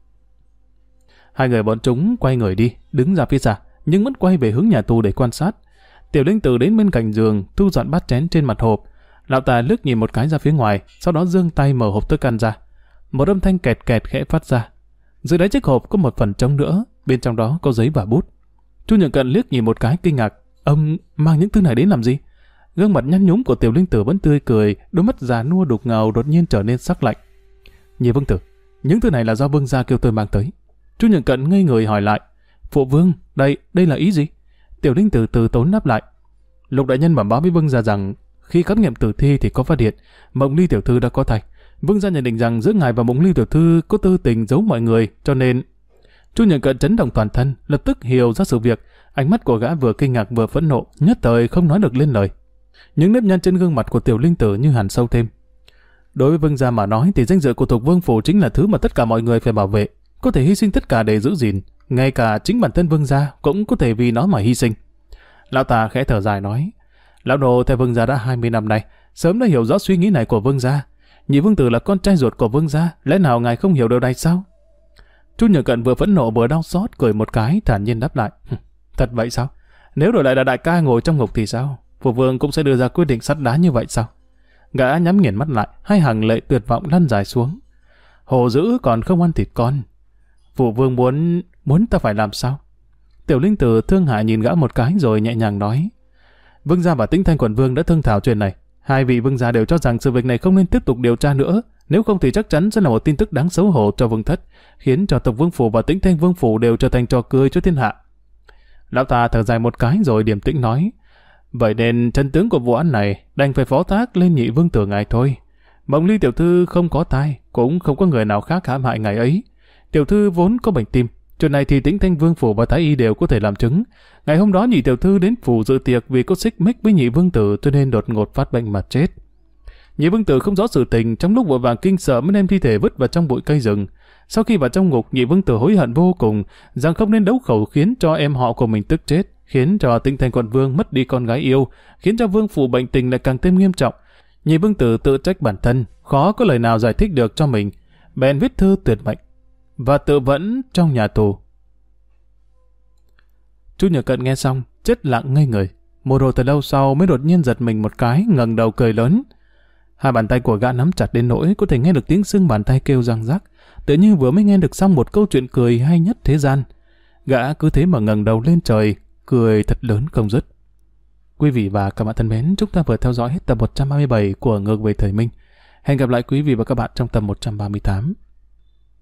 Hai người bọn chúng quay người đi, đứng ra phía xa, nhưng vẫn quay về hướng nhà tù để quan sát. Tiểu linh tử đến bên cạnh giường, thu dọn bát chén trên mặt hộp. Lão ta lướt nhìn một cái ra phía ngoài, sau đó giương tay mở hộp thức ăn ra. Một âm thanh kẹt kẹt khẽ phát ra. Dưới đáy chiếc hộp có một phần trống nữa, bên trong đó có giấy và bút. Chu Nhượng Cận liếc nhìn một cái kinh ngạc. Ông mang những thứ này đến làm gì? Gương mặt nhăn nhúm của tiểu linh tử vẫn tươi cười, đôi mắt già nua đục ngầu đột nhiên trở nên sắc lạnh. Nhị vương tử, những thứ này là do vương gia kêu tôi mang tới. Chu Nhượng Cận ngây người hỏi lại. Phụ vương, đây, đây là ý gì? Tiểu linh tử từ tốn đáp lại. Lục đại nhân bẩm báo với vương gia rằng khi khám nghiệm tử thi thì có phát hiện Mộng Ly tiểu thư đã có thai. Vương gia nhận định rằng giữa ngài và Mộng Ly tiểu thư có tư tình giấu mọi người, cho nên... Chu Nhượng Cận chấn động toàn thân, lập tức hiểu ra sự việc. Ánh mắt của gã vừa kinh ngạc vừa phẫn nộ, nhất thời không nói được lên lời. Những nếp nhăn trên gương mặt của tiểu linh tử như hằn sâu thêm. Đối với vương gia mà nói thì danh dự của Thục Vương phủ chính là thứ mà tất cả mọi người phải bảo vệ, có thể hy sinh tất cả để giữ gìn, ngay cả chính bản thân vương gia cũng có thể vì nó mà hy sinh. Lão ta khẽ thở dài nói, lão nô theo vương gia đã hai mươi năm nay, sớm đã hiểu rõ suy nghĩ này của vương gia. Nhị vương tử là con trai ruột của vương gia, lẽ nào ngài không hiểu điều này sao? Chu Nhượng Cận vừa phẫn nộ vừa đau xót, cười một cái thản nhiên đáp lại, thật vậy sao? Nếu đổi lại là đại ca ngồi trong ngục thì sao? Phụ vương cũng sẽ đưa ra quyết định sắt đá như vậy sao? Gã nhắm nghiền mắt lại, hai hàng lệ tuyệt vọng lăn dài xuống. Hổ dữ còn không ăn thịt con. Phụ vương muốn muốn ta phải làm sao? Tiểu linh tử thương hại nhìn gã một cái rồi nhẹ nhàng nói. Vương gia và Tĩnh Thanh quận vương đã thương thảo chuyện này. Hai vị vương gia đều cho rằng sự việc này không nên tiếp tục điều tra nữa. Nếu không thì chắc chắn sẽ là một tin tức đáng xấu hổ cho vương thất, khiến cho Tộc Vương phủ và Tĩnh Thanh vương phủ đều trở thành trò cười cho thiên hạ. Lão ta thở dài một cái rồi điềm tĩnh nói. Vậy nên chân tướng của vụ án này đành phải phó thác lên nhị vương tử ngài thôi. Mộng Ly tiểu thư không có tai, cũng không có người nào khác hãm hại ngài ấy. Tiểu thư vốn có bệnh tim, chuyện này thì Tĩnh Thanh vương phủ và thái y đều có thể làm chứng. Ngày hôm đó nhị tiểu thư đến phủ dự tiệc vì có xích mích với nhị vương tử cho nên đột ngột phát bệnh mà chết. Nhị vương tử không rõ sự tình, trong lúc vội vàng kinh sợ mới đem thi thể vứt vào trong bụi cây rừng. Sau khi vào trong ngục, nhị vương tử hối hận vô cùng rằng không nên đấu khẩu khiến cho em họ của mình tức chết, khiến cho Tĩnh Thanh quận vương mất đi con gái yêu, khiến cho vương phủ bệnh tình lại càng thêm nghiêm trọng. Nhị vương tử tự trách bản thân, khó có lời nào giải thích được cho mình, bèn viết thư tuyệt mệnh và tự vẫn trong nhà tù. Chu Nhượng Cận nghe xong, chết lặng ngây người. Một hồi thật lâu sau mới đột nhiên giật mình một cái, ngẩng đầu cười lớn. Hai bàn tay của gã nắm chặt đến nỗi có thể nghe được tiếng xương bàn tay kêu răng rắc, tự như vừa mới nghe được xong một câu chuyện cười hay nhất thế gian. Gã cứ thế mà ngẩng đầu lên trời, cười thật lớn không dứt. Quý vị và các bạn thân mến, chúng ta vừa theo dõi hết tập một trăm ba mươi bảy của Ngược về thời Minh. Hẹn gặp lại quý vị và các bạn trong tập một trăm ba mươi tám.